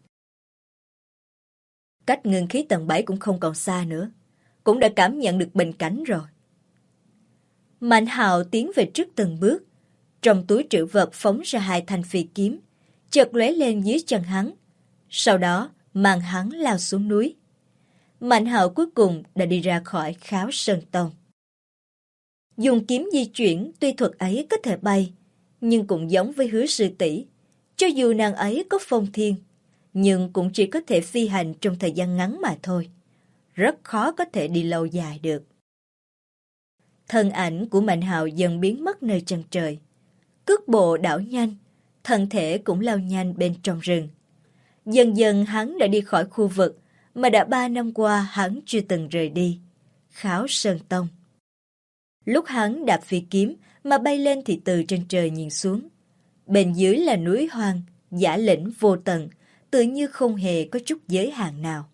Cách ngưng khí tầng 7 cũng không còn xa nữa, cũng đã cảm nhận được bình cảnh rồi. Mạnh Hạo tiến về trước từng bước, trong túi trữ vật phóng ra 2 thanh phi kiếm, chợt lóe lên dưới chân hắn. Sau đó, mang hắn lao xuống núi. Mạnh Hạo cuối cùng đã đi ra khỏi Kháo Sơn Tông. Dùng kiếm di chuyển, tuy thuật ấy có thể bay, nhưng cũng giống với Hứa sư tỷ, cho dù nàng ấy có phong thiên, nhưng cũng chỉ có thể phi hành trong thời gian ngắn mà thôi, rất khó có thể đi lâu dài được. Thân ảnh của Mạnh Hạo dần biến mất nơi chân trời, cước bộ đảo nhanh, thân thể cũng lao nhanh bên trong rừng. Dần dần hắn đã đi khỏi khu vực mà đã 3 năm qua hắn chưa từng rời đi, Kháo Sơn Tông. Lúc hắn đạp phi kiếm mà bay lên thì từ trên trời nhìn xuống, bên dưới là núi hoang, dã lĩnh vô tận, tự như không hề có chút giới hạn nào.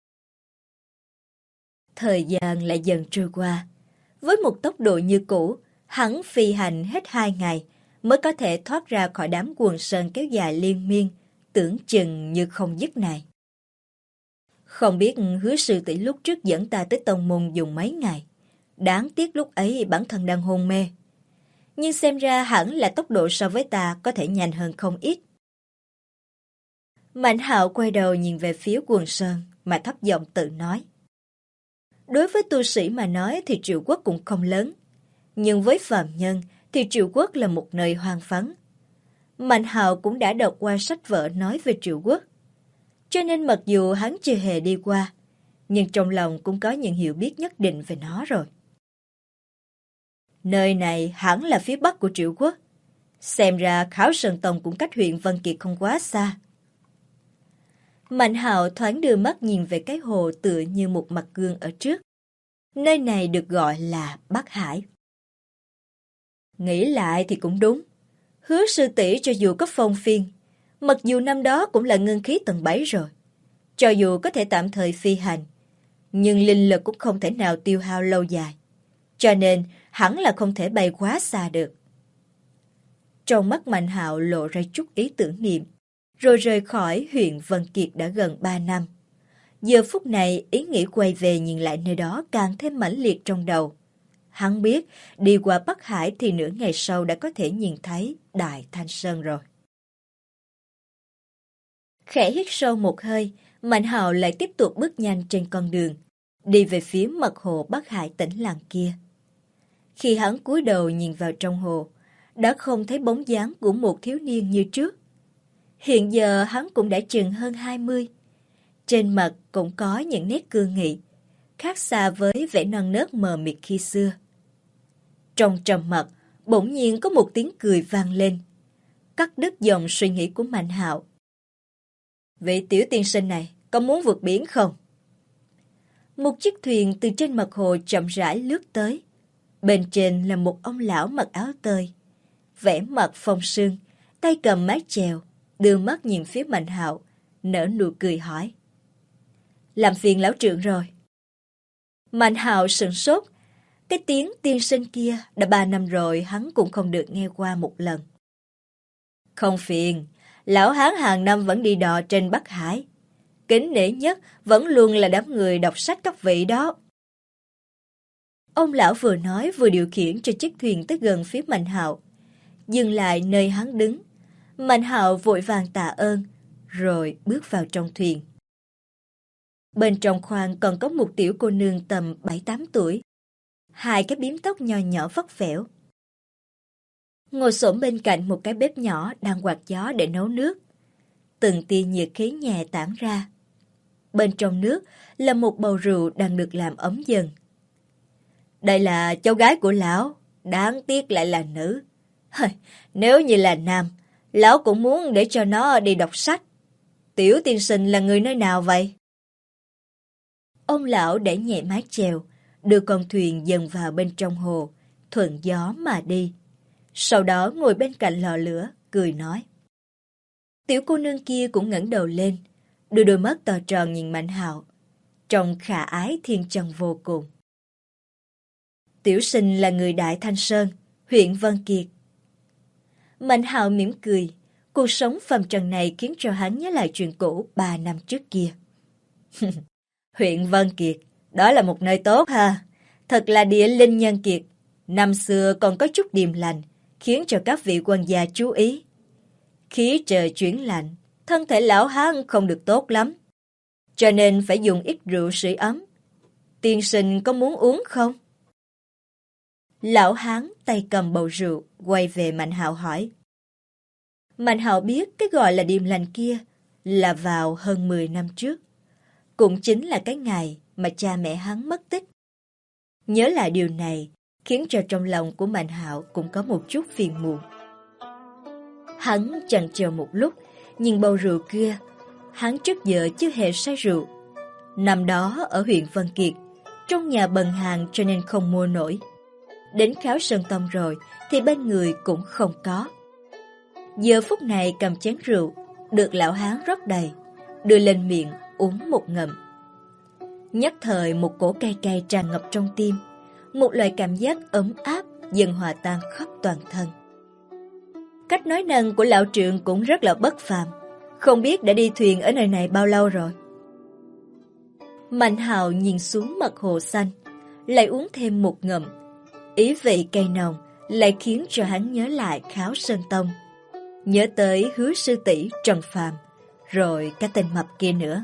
Thời gian lại dần trôi qua, với một tốc độ như cũ, hắn phi hành hết 2 ngày mới có thể thoát ra khỏi đám quần sơn kéo dài liên miên, tưởng chừng như không dứt này. Không biết Hứa sư tỷ lúc trước dẫn ta tới tông môn dùng mấy ngày, đáng tiếc lúc ấy bản thân đang hôn mê. Nhưng xem ra hẳn là tốc độ so với ta có thể nhanh hơn không ít. Mạnh Hạo quay đầu nhìn về phía quần sơn mà thấp giọng tự nói. Đối với tu sĩ mà nói thì Triệu Quốc cũng không lớn, nhưng với phàm nhân thì Triệu Quốc là một nơi hoang vắng. Mạnh Hạo cũng đã đọc qua sách vở nói về Triệu Quốc, cho nên mặc dù hắn chưa hề đi qua, nhưng trong lòng cũng có những hiểu biết nhất định về nó rồi. Nơi này hẳn là phía bắc của Triệu Quốc, xem ra Kháo Sơn Tông cũng cách huyện Vân Kiệt không quá xa. Mạnh Hạo thoáng đưa mắt nhìn về cái hồ tựa như một mặt gương ở trước. Nơi này được gọi là Bắc Hải. Nghĩ lại thì cũng đúng. Hứa sư tỷ cho dù có phong phiên, mặc dù năm đó cũng là ngưng khí tầng 7 rồi, cho dù có thể tạm thời phi hành, nhưng linh lực cũng không thể nào tiêu hao lâu dài, cho nên hẳn là không thể bay quá xa được. Trong mắt Mạnh Hạo lộ ra chút ý tưởng niệm, rồi rời khỏi huyện Vân Kiệt đã gần 3 năm. Giờ phút này, ý nghĩ quay về nhìn lại nơi đó càng thêm mãnh liệt trong đầu. Hắn biết, đi qua Bắc Hải thì nửa ngày sau đã có thể nhìn thấy Đại Thanh Sơn rồi. Khẽ hít sâu một hơi, Mạnh Hạo lại tiếp tục bước nhanh trên con đường, đi về phía mặt hồ Bắc Hải tĩnh lặng kia. Khi hắn cúi đầu nhìn vào trong hồ, đã không thấy bóng dáng của một thiếu niên như trước. Hiện giờ hắn cũng đã chừng hơn 20. Trên mặt cũng có những nét cương nghị, khác xa với vẻ non nớt mờ mịt khi xưa. Trong trầm mặc, bỗng nhiên có một tiếng cười vang lên, cắt đứt dòng suy nghĩ của Mạnh Hạo. Vị tiểu tiên sinh này, có muốn vượt biển không? Một chiếc thuyền từ trên mặt hồ chậm rãi lướt tới. Bên trên là một ông lão mặc áo tơi, vẻ mặt phong sương, tay cầm mái chèo, đưa mắt nhìn phía Mạnh Hạo, nở nụ cười hỏi. Làm phiền lão trượng rồi. Mạnh Hạo sửng sốt, cái tiếng tiên sinh kia đã 3 năm rồi hắn cũng không được nghe qua một lần. Không phiền, lão hán hàng năm vẫn đi đò trên Bắc Hải. Kính nể nhất vẫn luôn là đám người đọc sách các vị đó. Ông lão vừa nói vừa điều khiển cho chiếc thuyền tới gần phía Mạnh Hạo, dừng lại nơi hắn đứng. Mạnh Hạo vội vàng tạ ơn, rồi bước vào trong thuyền. Bên trong khoang còn có một tiểu cô nương tầm 7-8 tuổi, 2 cái bím tóc nho nhỏ vắt vẻo. Ngồi xổm bên cạnh một cái bếp nhỏ đang quạt gió để nấu nước. Từng tia nhiệt khí nhẹ tản ra. Bên trong nước là một bầu rượu đang được làm ấm dần. Đây là cháu gái của lão, đáng tiếc lại là nữ. Nếu như là nam, lão cũng muốn để cho nó đi đọc sách. Tiểu tiên sinh là người nơi nào vậy? Ông lão đẩy nhẹ mái chèo, đưa con thuyền dần vào bên trong hồ, thuận gió mà đi. Sau đó ngồi bên cạnh lò lửa, cười nói. Tiểu cô nương kia cũng ngẩng đầu lên, đưa đôi mắt to tròn nhìn Mạnh Hạo, trông khả ái thiên chân vô cùng. Tiểu sinh là người Đại Thanh Sơn, huyện Vân Kiệt. Mạnh Hạo mỉm cười, cuộc sống phàm trần này khiến cho hắn nhớ lại chuyện cũ 3 năm trước kia. Huyện Vân Kiệt, đó là một nơi tốt ha, thật là địa linh nhân kiệt. Năm xưa còn có chút điềm lành, khiến cho các vị quan gia chú ý. Khí trời chuyển lạnh, thân thể lão hán không được tốt lắm, cho nên phải dùng ít rượu sưởi ấm. Tiên sinh có muốn uống không? Lão hán tay cầm bầu rượu, quay về Mạnh Hạo hỏi. Mạnh Hạo biết cái gọi là điềm lành kia là vào hơn 10 năm trước. Cũng chính là cái ngày mà cha mẹ hắn mất tích. Nhớ lại điều này khiến cho trong lòng của Mạnh Hạo cũng có một chút phiền muộn. Hắn chần chờ một lúc, nhìn bầu rượu kia. Hắn trước giờ chưa hề say rượu. Năm đó ở huyện Vân Kiệt, trong nhà bần hàng cho nên không mua nổi. Đến Kháo Sơn Tông rồi thì bên người cũng không có. Giờ phút này cầm chén rượu, được lão hán rót đầy, đưa lên miệng uống một ngụm. Nhất thời một cỗ cay cay tràn ngập trong tim, một loại cảm giác ấm áp dần hòa tan khắp toàn thân. Cách nói năng của lão trượng cũng rất là bất phàm, không biết đã đi thuyền ở nơi này bao lâu rồi. Mạnh Hạo nhìn xuống mặt hồ xanh, lại uống thêm một ngụm. Ý vị cay nồng lại khiến cho hắn nhớ lại Kháo Sơn Tông, nhớ tới Hứa sư tỷ Trần Phàm, rồi cái tên mập kia nữa.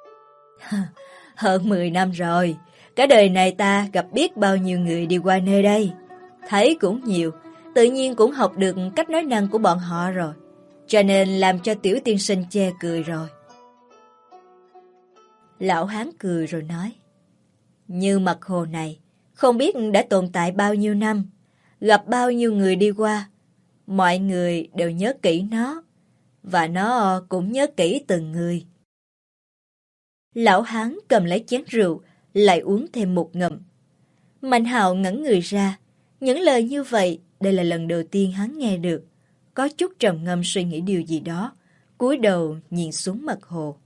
Hơn 10 năm rồi, cả đời này ta gặp biết bao nhiêu người đi qua nơi đây, thấy cũng nhiều, tự nhiên cũng học được cách nói năng của bọn họ rồi, cho nên làm cho tiểu tiên sinh chê cười rồi. Lão hán cười rồi nói, như mặt hồ này, không biết đã tồn tại bao nhiêu năm, gặp bao nhiêu người đi qua, mọi người đều nhớ kỹ nó, và nó cũng nhớ kỹ từng người. Lão hán cầm lấy chén rượu, lại uống thêm một ngụm. Mạnh Hạo ngẩn người ra, những lời như vậy, đây là lần đầu tiên hắn nghe được. Có chút trầm ngâm suy nghĩ điều gì đó, cúi đầu nhìn xuống mặt hồ.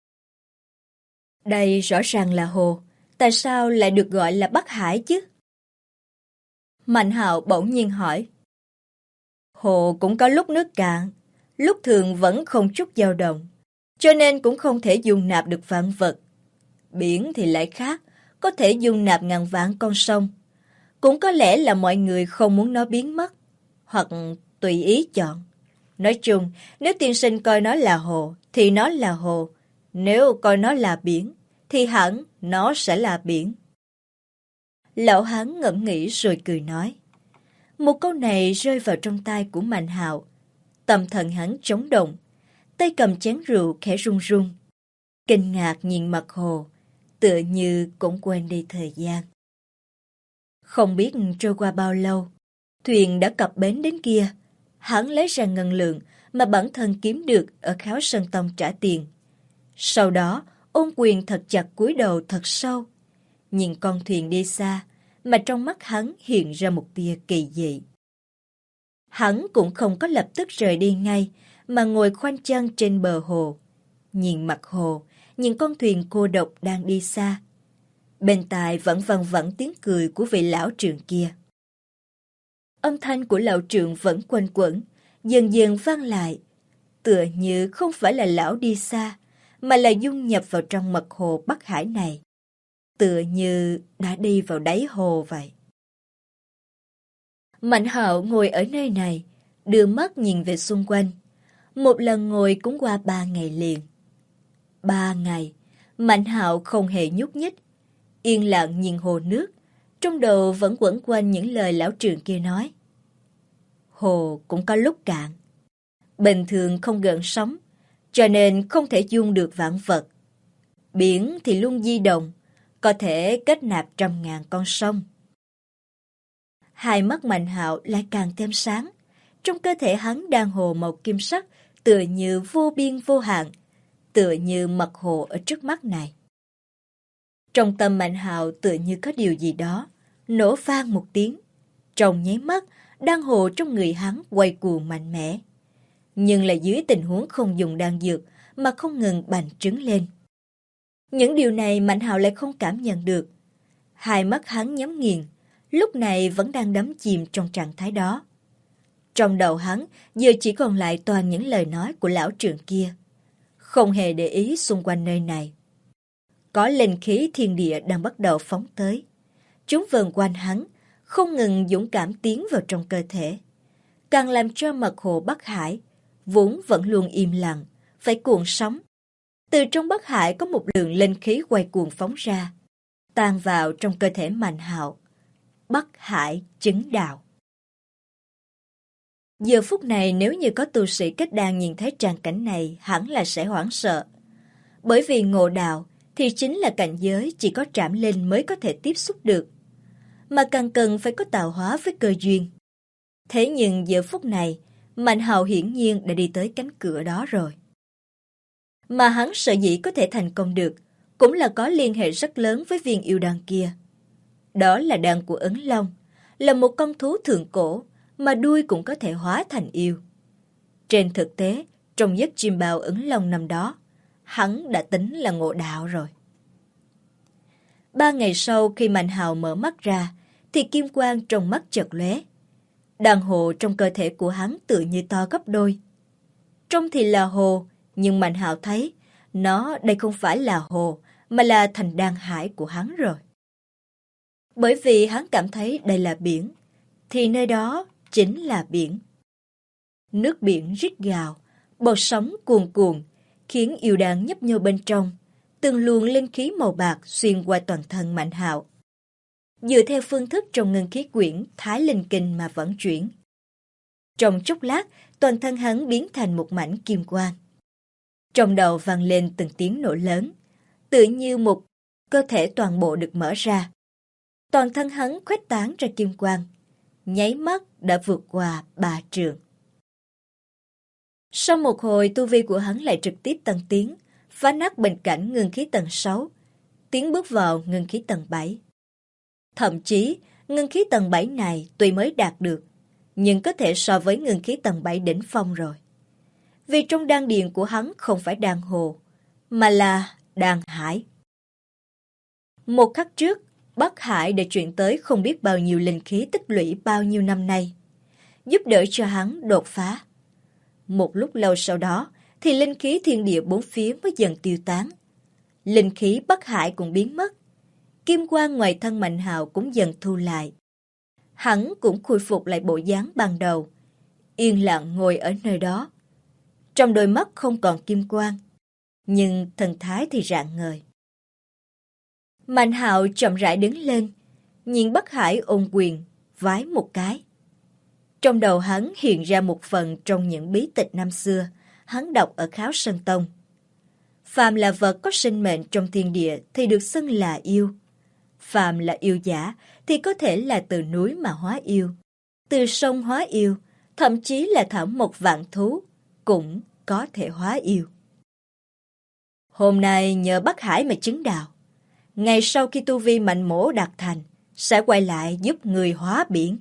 Đây rõ ràng là hồ, tại sao lại được gọi là Bắc Hải chứ? Mạnh Hạo bỗng nhiên hỏi. Hồ cũng có lúc nước cạn, lúc thường vẫn không chút dao động, cho nên cũng không thể dung nạp được vạn vật. Biển thì lại khác, có thể dung nạp ngàn vạn con sông. Cũng có lẽ là mọi người không muốn nó biến mất, hoặc tùy ý chọn. Nói chung, nếu tiên sinh coi nó là hồ, thì nó là hồ. Nếu coi nó là biển, thì hẳn nó sẽ là biển. Lão hán ngẫm nghĩ rồi cười nói. Một câu này rơi vào trong tai của Mạnh Hạo. Tâm thần hắn chấn động, tay cầm chén rượu khẽ run run. Kinh ngạc nhìn mặt hồ, tựa như cũng quên đi thời gian. Không biết trôi qua bao lâu, thuyền đã cập bến đến kia. Hắn lấy ra ngân lượng mà bản thân kiếm được ở Kháo Sơn Tông trả tiền. Sau đó, ôn quyền thật chặt cúi đầu thật sâu. Nhìn con thuyền đi xa, mà trong mắt hắn hiện ra một tia kỳ dị. Hắn cũng không có lập tức rời đi ngay, mà ngồi khoanh chân trên bờ hồ. Nhìn mặt hồ, nhìn con thuyền cô độc đang đi xa. Bên tai vẫn văng vẳng tiếng cười của vị lão trượng kia. Âm thanh của lão trượng vẫn quanh quẩn, dần dần vang lại. Tựa như không phải là lão đi xa, mà là dung nhập vào trong mặt hồ Bắc Hải này. Tựa như đã đi vào đáy hồ vậy. Mạnh Hạo ngồi ở nơi này, đưa mắt nhìn về xung quanh. Một lần ngồi cũng qua 3 ngày liền. 3 ngày, Mạnh Hạo không hề nhúc nhích, yên lặng nhìn hồ nước, trong đầu vẫn quẩn quanh những lời lão trượng kia nói. Hồ cũng có lúc cạn, bình thường không gợn sóng, cho nên không thể dung được vạn vật. Biển thì luôn di động, có thể kết nạp trăm ngàn con sông. Hai mắt Mạnh Hạo lại càng thêm sáng, trong cơ thể hắn đang hồ màu kim sắc, tựa như vô biên vô hạn, tựa như mặt hồ ở trước mắt này. Trong tâm Mạnh Hạo tựa như có điều gì đó, nổ vang một tiếng. Trong nháy mắt, đan hồ trong người hắn quay cuồng mạnh mẽ. Nhưng là dưới tình huống không dùng đan dược mà không ngừng bành trướng lên. Những điều này Mạnh Hạo lại không cảm nhận được. Hai mắt hắn nhắm nghiền, lúc này vẫn đang đắm chìm trong trạng thái đó. Trong đầu hắn giờ chỉ còn lại toàn những lời nói của lão trượng kia. Không hề để ý xung quanh nơi này. Có linh khí thiên địa đang bắt đầu phóng tới. Chúng vờn quanh hắn, không ngừng dũng cảm tiến vào trong cơ thể. Càng làm cho mặt hồ Bắc Hải, vốn vẫn luôn im lặng, phải cuộn sóng. Từ trong Bắc Hải có một lượng linh khí quay cuồng phóng ra, tan vào trong cơ thể Mạnh Hạo. Bắc Hải chứng đạo. Giờ phút này nếu như có tu sĩ kết đan nhìn thấy tràng cảnh này hẳn là sẽ hoảng sợ. Bởi vì ngộ đạo thì chính là cảnh giới chỉ có trảm linh mới có thể tiếp xúc được, mà càng cần phải có tạo hóa với cơ duyên. Thế nhưng giờ phút này, Mạnh Hạo hiển nhiên đã đi tới cánh cửa đó rồi. Mà hắn sở dĩ có thể thành công được, cũng là có liên hệ rất lớn với viên yêu đan kia. Đó là đan của Ấn Long, là một con thú thượng cổ, mà đuôi cũng có thể hóa thành yêu. Trên thực tế, trong giấc chim bao Ấn Long năm đó, hắn đã tính là ngộ đạo rồi. 3 ngày sau khi Mạnh Hạo mở mắt ra, thì kim quang trong mắt chợt lóe. Đan hồ trong cơ thể của hắn tựa như to gấp đôi. Trông thì là hồ, nhưng Mạnh Hạo thấy, đây không phải là hồ, mà là thành đan hải của hắn rồi. Bởi vì hắn cảm thấy đây là biển, thì nơi đó chính là biển. Nước biển rít gào, bọt sóng cuồn cuộn, khiến yêu đan nhấp nhô bên trong, từng luồng linh khí màu bạc xuyên qua toàn thân Mạnh Hạo. Dựa theo phương thức trong ngân khí quyển Thái Linh Kinh mà vận chuyển. Trong chốc lát, toàn thân hắn biến thành một mảnh kim quang. Trong đầu vang lên từng tiếng nổ lớn, tựa như một cơ thể toàn bộ được mở ra. Toàn thân hắn khuếch tán ra kim quang, nháy mắt đã vượt qua 3 trượng. Sau một hồi, tu vi của hắn lại trực tiếp tăng tiến, phá nát bình cảnh ngưng khí tầng 6, tiến bước vào ngưng khí tầng 7. Thậm chí, ngưng khí tầng 7 này tuy mới đạt được, nhưng có thể so với ngưng khí tầng 7 đỉnh phong rồi. Vì trong đan điền của hắn không phải đan hồ, mà là đan hải. Một khắc trước, Bắc Hải đã chuyển tới không biết bao nhiêu linh khí tích lũy bao nhiêu năm nay, giúp đỡ cho hắn đột phá. Một lúc lâu sau đó, thì linh khí thiên địa bốn phía mới dần tiêu tán. Linh khí Bắc Hải cũng biến mất. Kim quang ngoài thân Mạnh Hạo cũng dần thu lại. Hắn cũng khôi phục lại bộ dáng ban đầu, yên lặng ngồi ở nơi đó. Trong đôi mắt không còn kim quang, nhưng thần thái thì rạng ngời. Mạnh Hạo chậm rãi đứng lên, nhìn Bắc Hải ôn quyền, vái một cái. Trong đầu hắn hiện ra một phần trong những bí tịch năm xưa, hắn đọc ở Kháo Sơn Tông. Phàm là vật có sinh mệnh trong thiên địa thì được xưng là yêu. Phàm là yêu giả thì có thể là từ núi mà hóa yêu, từ sông hóa yêu, thậm chí là thảo mộc vạn thú cũng có thể hóa yêu. Hôm nay nhờ Bắc Hải mà chứng đạo, ngày sau khi tu vi Mạnh Mỗ đạt thành, sẽ quay lại giúp người hóa biển.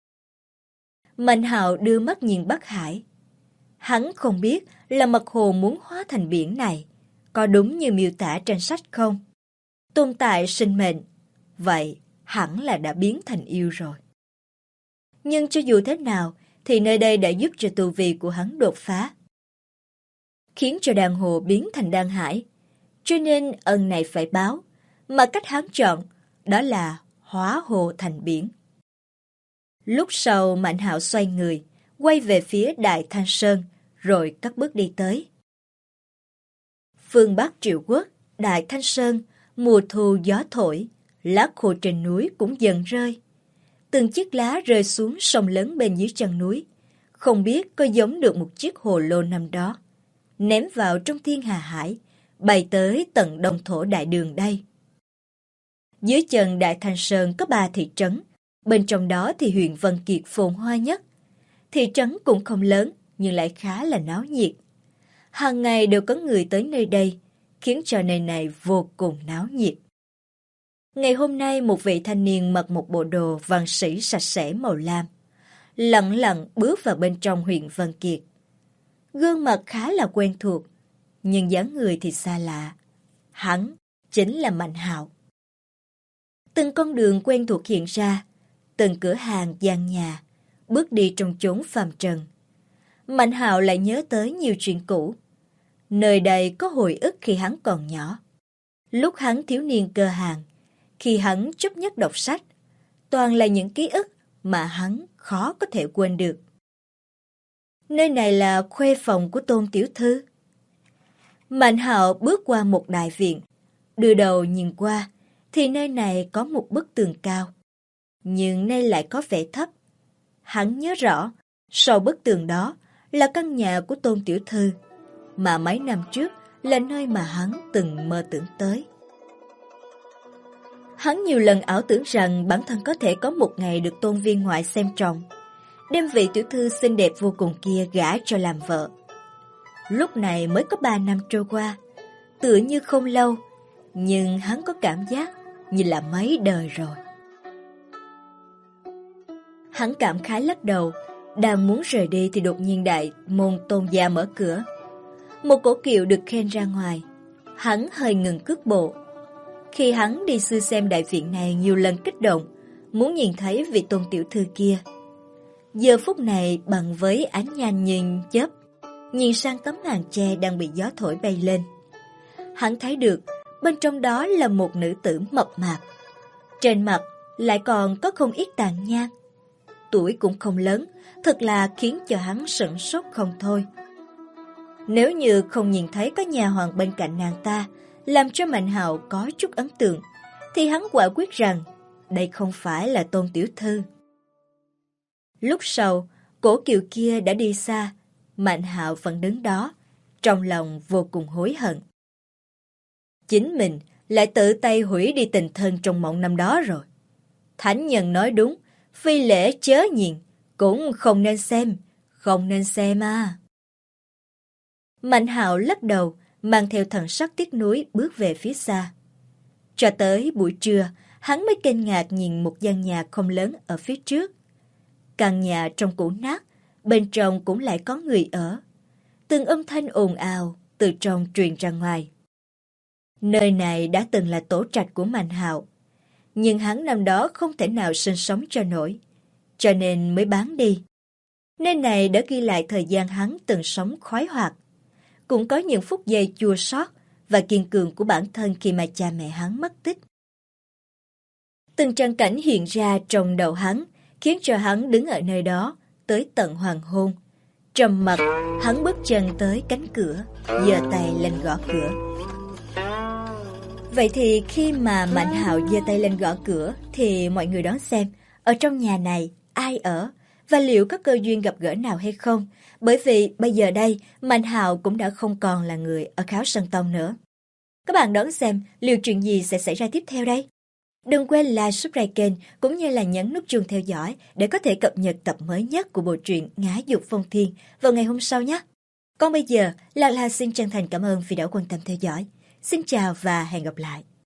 Mạnh Hạo đưa mắt nhìn Bắc Hải. Hắn không biết là mật hồ muốn hóa thành biển này có đúng như miêu tả trên sách không? Tồn tại sinh mệnh, vậy hẳn là đã biến thành yêu rồi. Nhưng cho dù thế nào thì nơi đây đã giúp cho tu vi của hắn đột phá, khiến cho đan hồ biến thành đan hải. Cho nên ân này phải báo, mà cách hắn chọn đó là hóa hồ thành biển. Lúc sau Mạnh Hạo xoay người, quay về phía Đại Thanh Sơn, rồi cất bước đi tới. Phương Bắc Triệu Quốc, Đại Thanh Sơn, mùa thu gió thổi, lá khô trên núi cũng dần rơi. Từng chiếc lá rơi xuống sông lớn bên dưới chân núi, không biết có giống được một chiếc hồ lô năm đó, ném vào trong thiên hà hải, bay tới tận đông thổ đại đường đây. Dưới chân Đại Thanh Sơn có 3 thị trấn, bên trong đó thì huyện Vân Kiệt phồn hoa nhất. Thị trấn cũng không lớn, nhưng lại khá là náo nhiệt. Hàng ngày đều có người tới nơi đây, khiến cho nơi này vô cùng náo nhiệt. Ngày hôm nay một vị thanh niên mặc một bộ đồ văn sĩ sạch sẽ màu lam, lặng lặng bước vào bên trong huyện Vân Kiệt. Gương mặt khá là quen thuộc, nhưng dáng người thì xa lạ. Hắn chính là Mạnh Hạo. Từng con đường quen thuộc hiện ra, từng cửa hàng gian nhà, bước đi trong chốn phàm trần. Mạnh Hạo lại nhớ tới nhiều chuyện cũ. Nơi đây có hồi ức khi hắn còn nhỏ. Lúc hắn thiếu niên cơ hàng, khi hắn chấp nhất đọc sách, toàn là những ký ức mà hắn khó có thể quên được. Nơi này là khuê phòng của Tôn tiểu thư. Mạnh Hạo bước qua một đại viện, đưa đầu nhìn qua, thì nơi này có một bức tường cao, nhưng nay lại có vẻ thấp. Hắn nhớ rõ, sau bức tường đó là căn nhà của Tôn tiểu thư, mà mấy năm trước là nơi mà hắn từng mơ tưởng tới. Hắn nhiều lần ảo tưởng rằng bản thân có thể có một ngày được Tôn viên ngoại xem trọng, đem vị tiểu thư xinh đẹp vô cùng kia gả cho làm vợ. Lúc này mới có 3 năm trôi qua, tựa như không lâu, nhưng hắn có cảm giác như là mấy đời rồi. Hắn cảm khái lắc đầu, đang muốn rời đi thì đột nhiên đại môn Tôn gia mở cửa. Một cổ kiệu được khen ra ngoài, hắn hơi ngừng cước bộ. Khi hắn đi xưa xem đại viện này nhiều lần kích động, muốn nhìn thấy vị Tôn tiểu thư kia. Giờ phút này bằng với ánh nhanh nhìn chớp, nhìn sang tấm màn tre đang bị gió thổi bay lên. Hắn thấy được bên trong đó là một nữ tử mập mạp. Trên mặt lại còn có không ít tàn nhang. Tuổi cũng không lớn, thật là khiến cho hắn sửng sốt không thôi. Nếu như không nhìn thấy có nhà hoàng bên cạnh nàng ta, làm cho Mạnh Hạo có chút ấn tượng, thì hắn quả quyết rằng đây không phải là Tôn tiểu thư. Lúc sau, cổ kiệu kia đã đi xa, Mạnh Hạo vẫn đứng đó, trong lòng vô cùng hối hận. Chính mình lại tự tay hủy đi tình thân trong mộng năm đó rồi. Thánh nhân nói đúng, phi lễ chớ nhìn, cũng không nên xem à. Mạnh Hạo lắc đầu, mang theo thần sắc tiếc nuối bước về phía xa. Cho tới buổi trưa, hắn mới kinh ngạc nhìn một gian nhà không lớn ở phía trước. Căn nhà trông cũ nát, bên trong cũng lại có người ở. Từng âm thanh ồn ào từ trong truyền ra ngoài. Nơi này đã từng là tổ trạch của Mạnh Hạo, nhưng hắn năm đó không thể nào sinh sống cho nổi, cho nên mới bán đi. Nơi này đã ghi lại thời gian hắn từng sống khoái hoạt, cũng có những phút giây chua xót và kiên cường của bản thân khi mà cha mẹ hắn mất tích. Từng trang cảnh hiện ra trong đầu hắn, khiến cho hắn đứng ở nơi đó tới tận hoàng hôn. Trầm mặc, hắn bước chân tới cánh cửa, giơ tay lên gõ cửa. Vậy thì khi mà Mạnh Hạo giơ tay lên gõ cửa thì mọi người đón xem ở trong nhà này ai ở và liệu có cơ duyên gặp gỡ nào hay không, bởi vì bây giờ đây Mạnh Hạo cũng đã không còn là người ở Kháo Sơn Tông nữa. Các bạn đón xem liệu chuyện gì sẽ xảy ra tiếp theo đây. Đừng quên like, subscribe kênh cũng như là nhấn nút chuông theo dõi để có thể cập nhật tập mới nhất của bộ truyện Ngã Dục Phong Thiên vào ngày hôm sau nhé. Còn bây giờ, Lạc Lạc xin chân thành cảm ơn vì đã quan tâm theo dõi. Xin chào và hẹn gặp lại.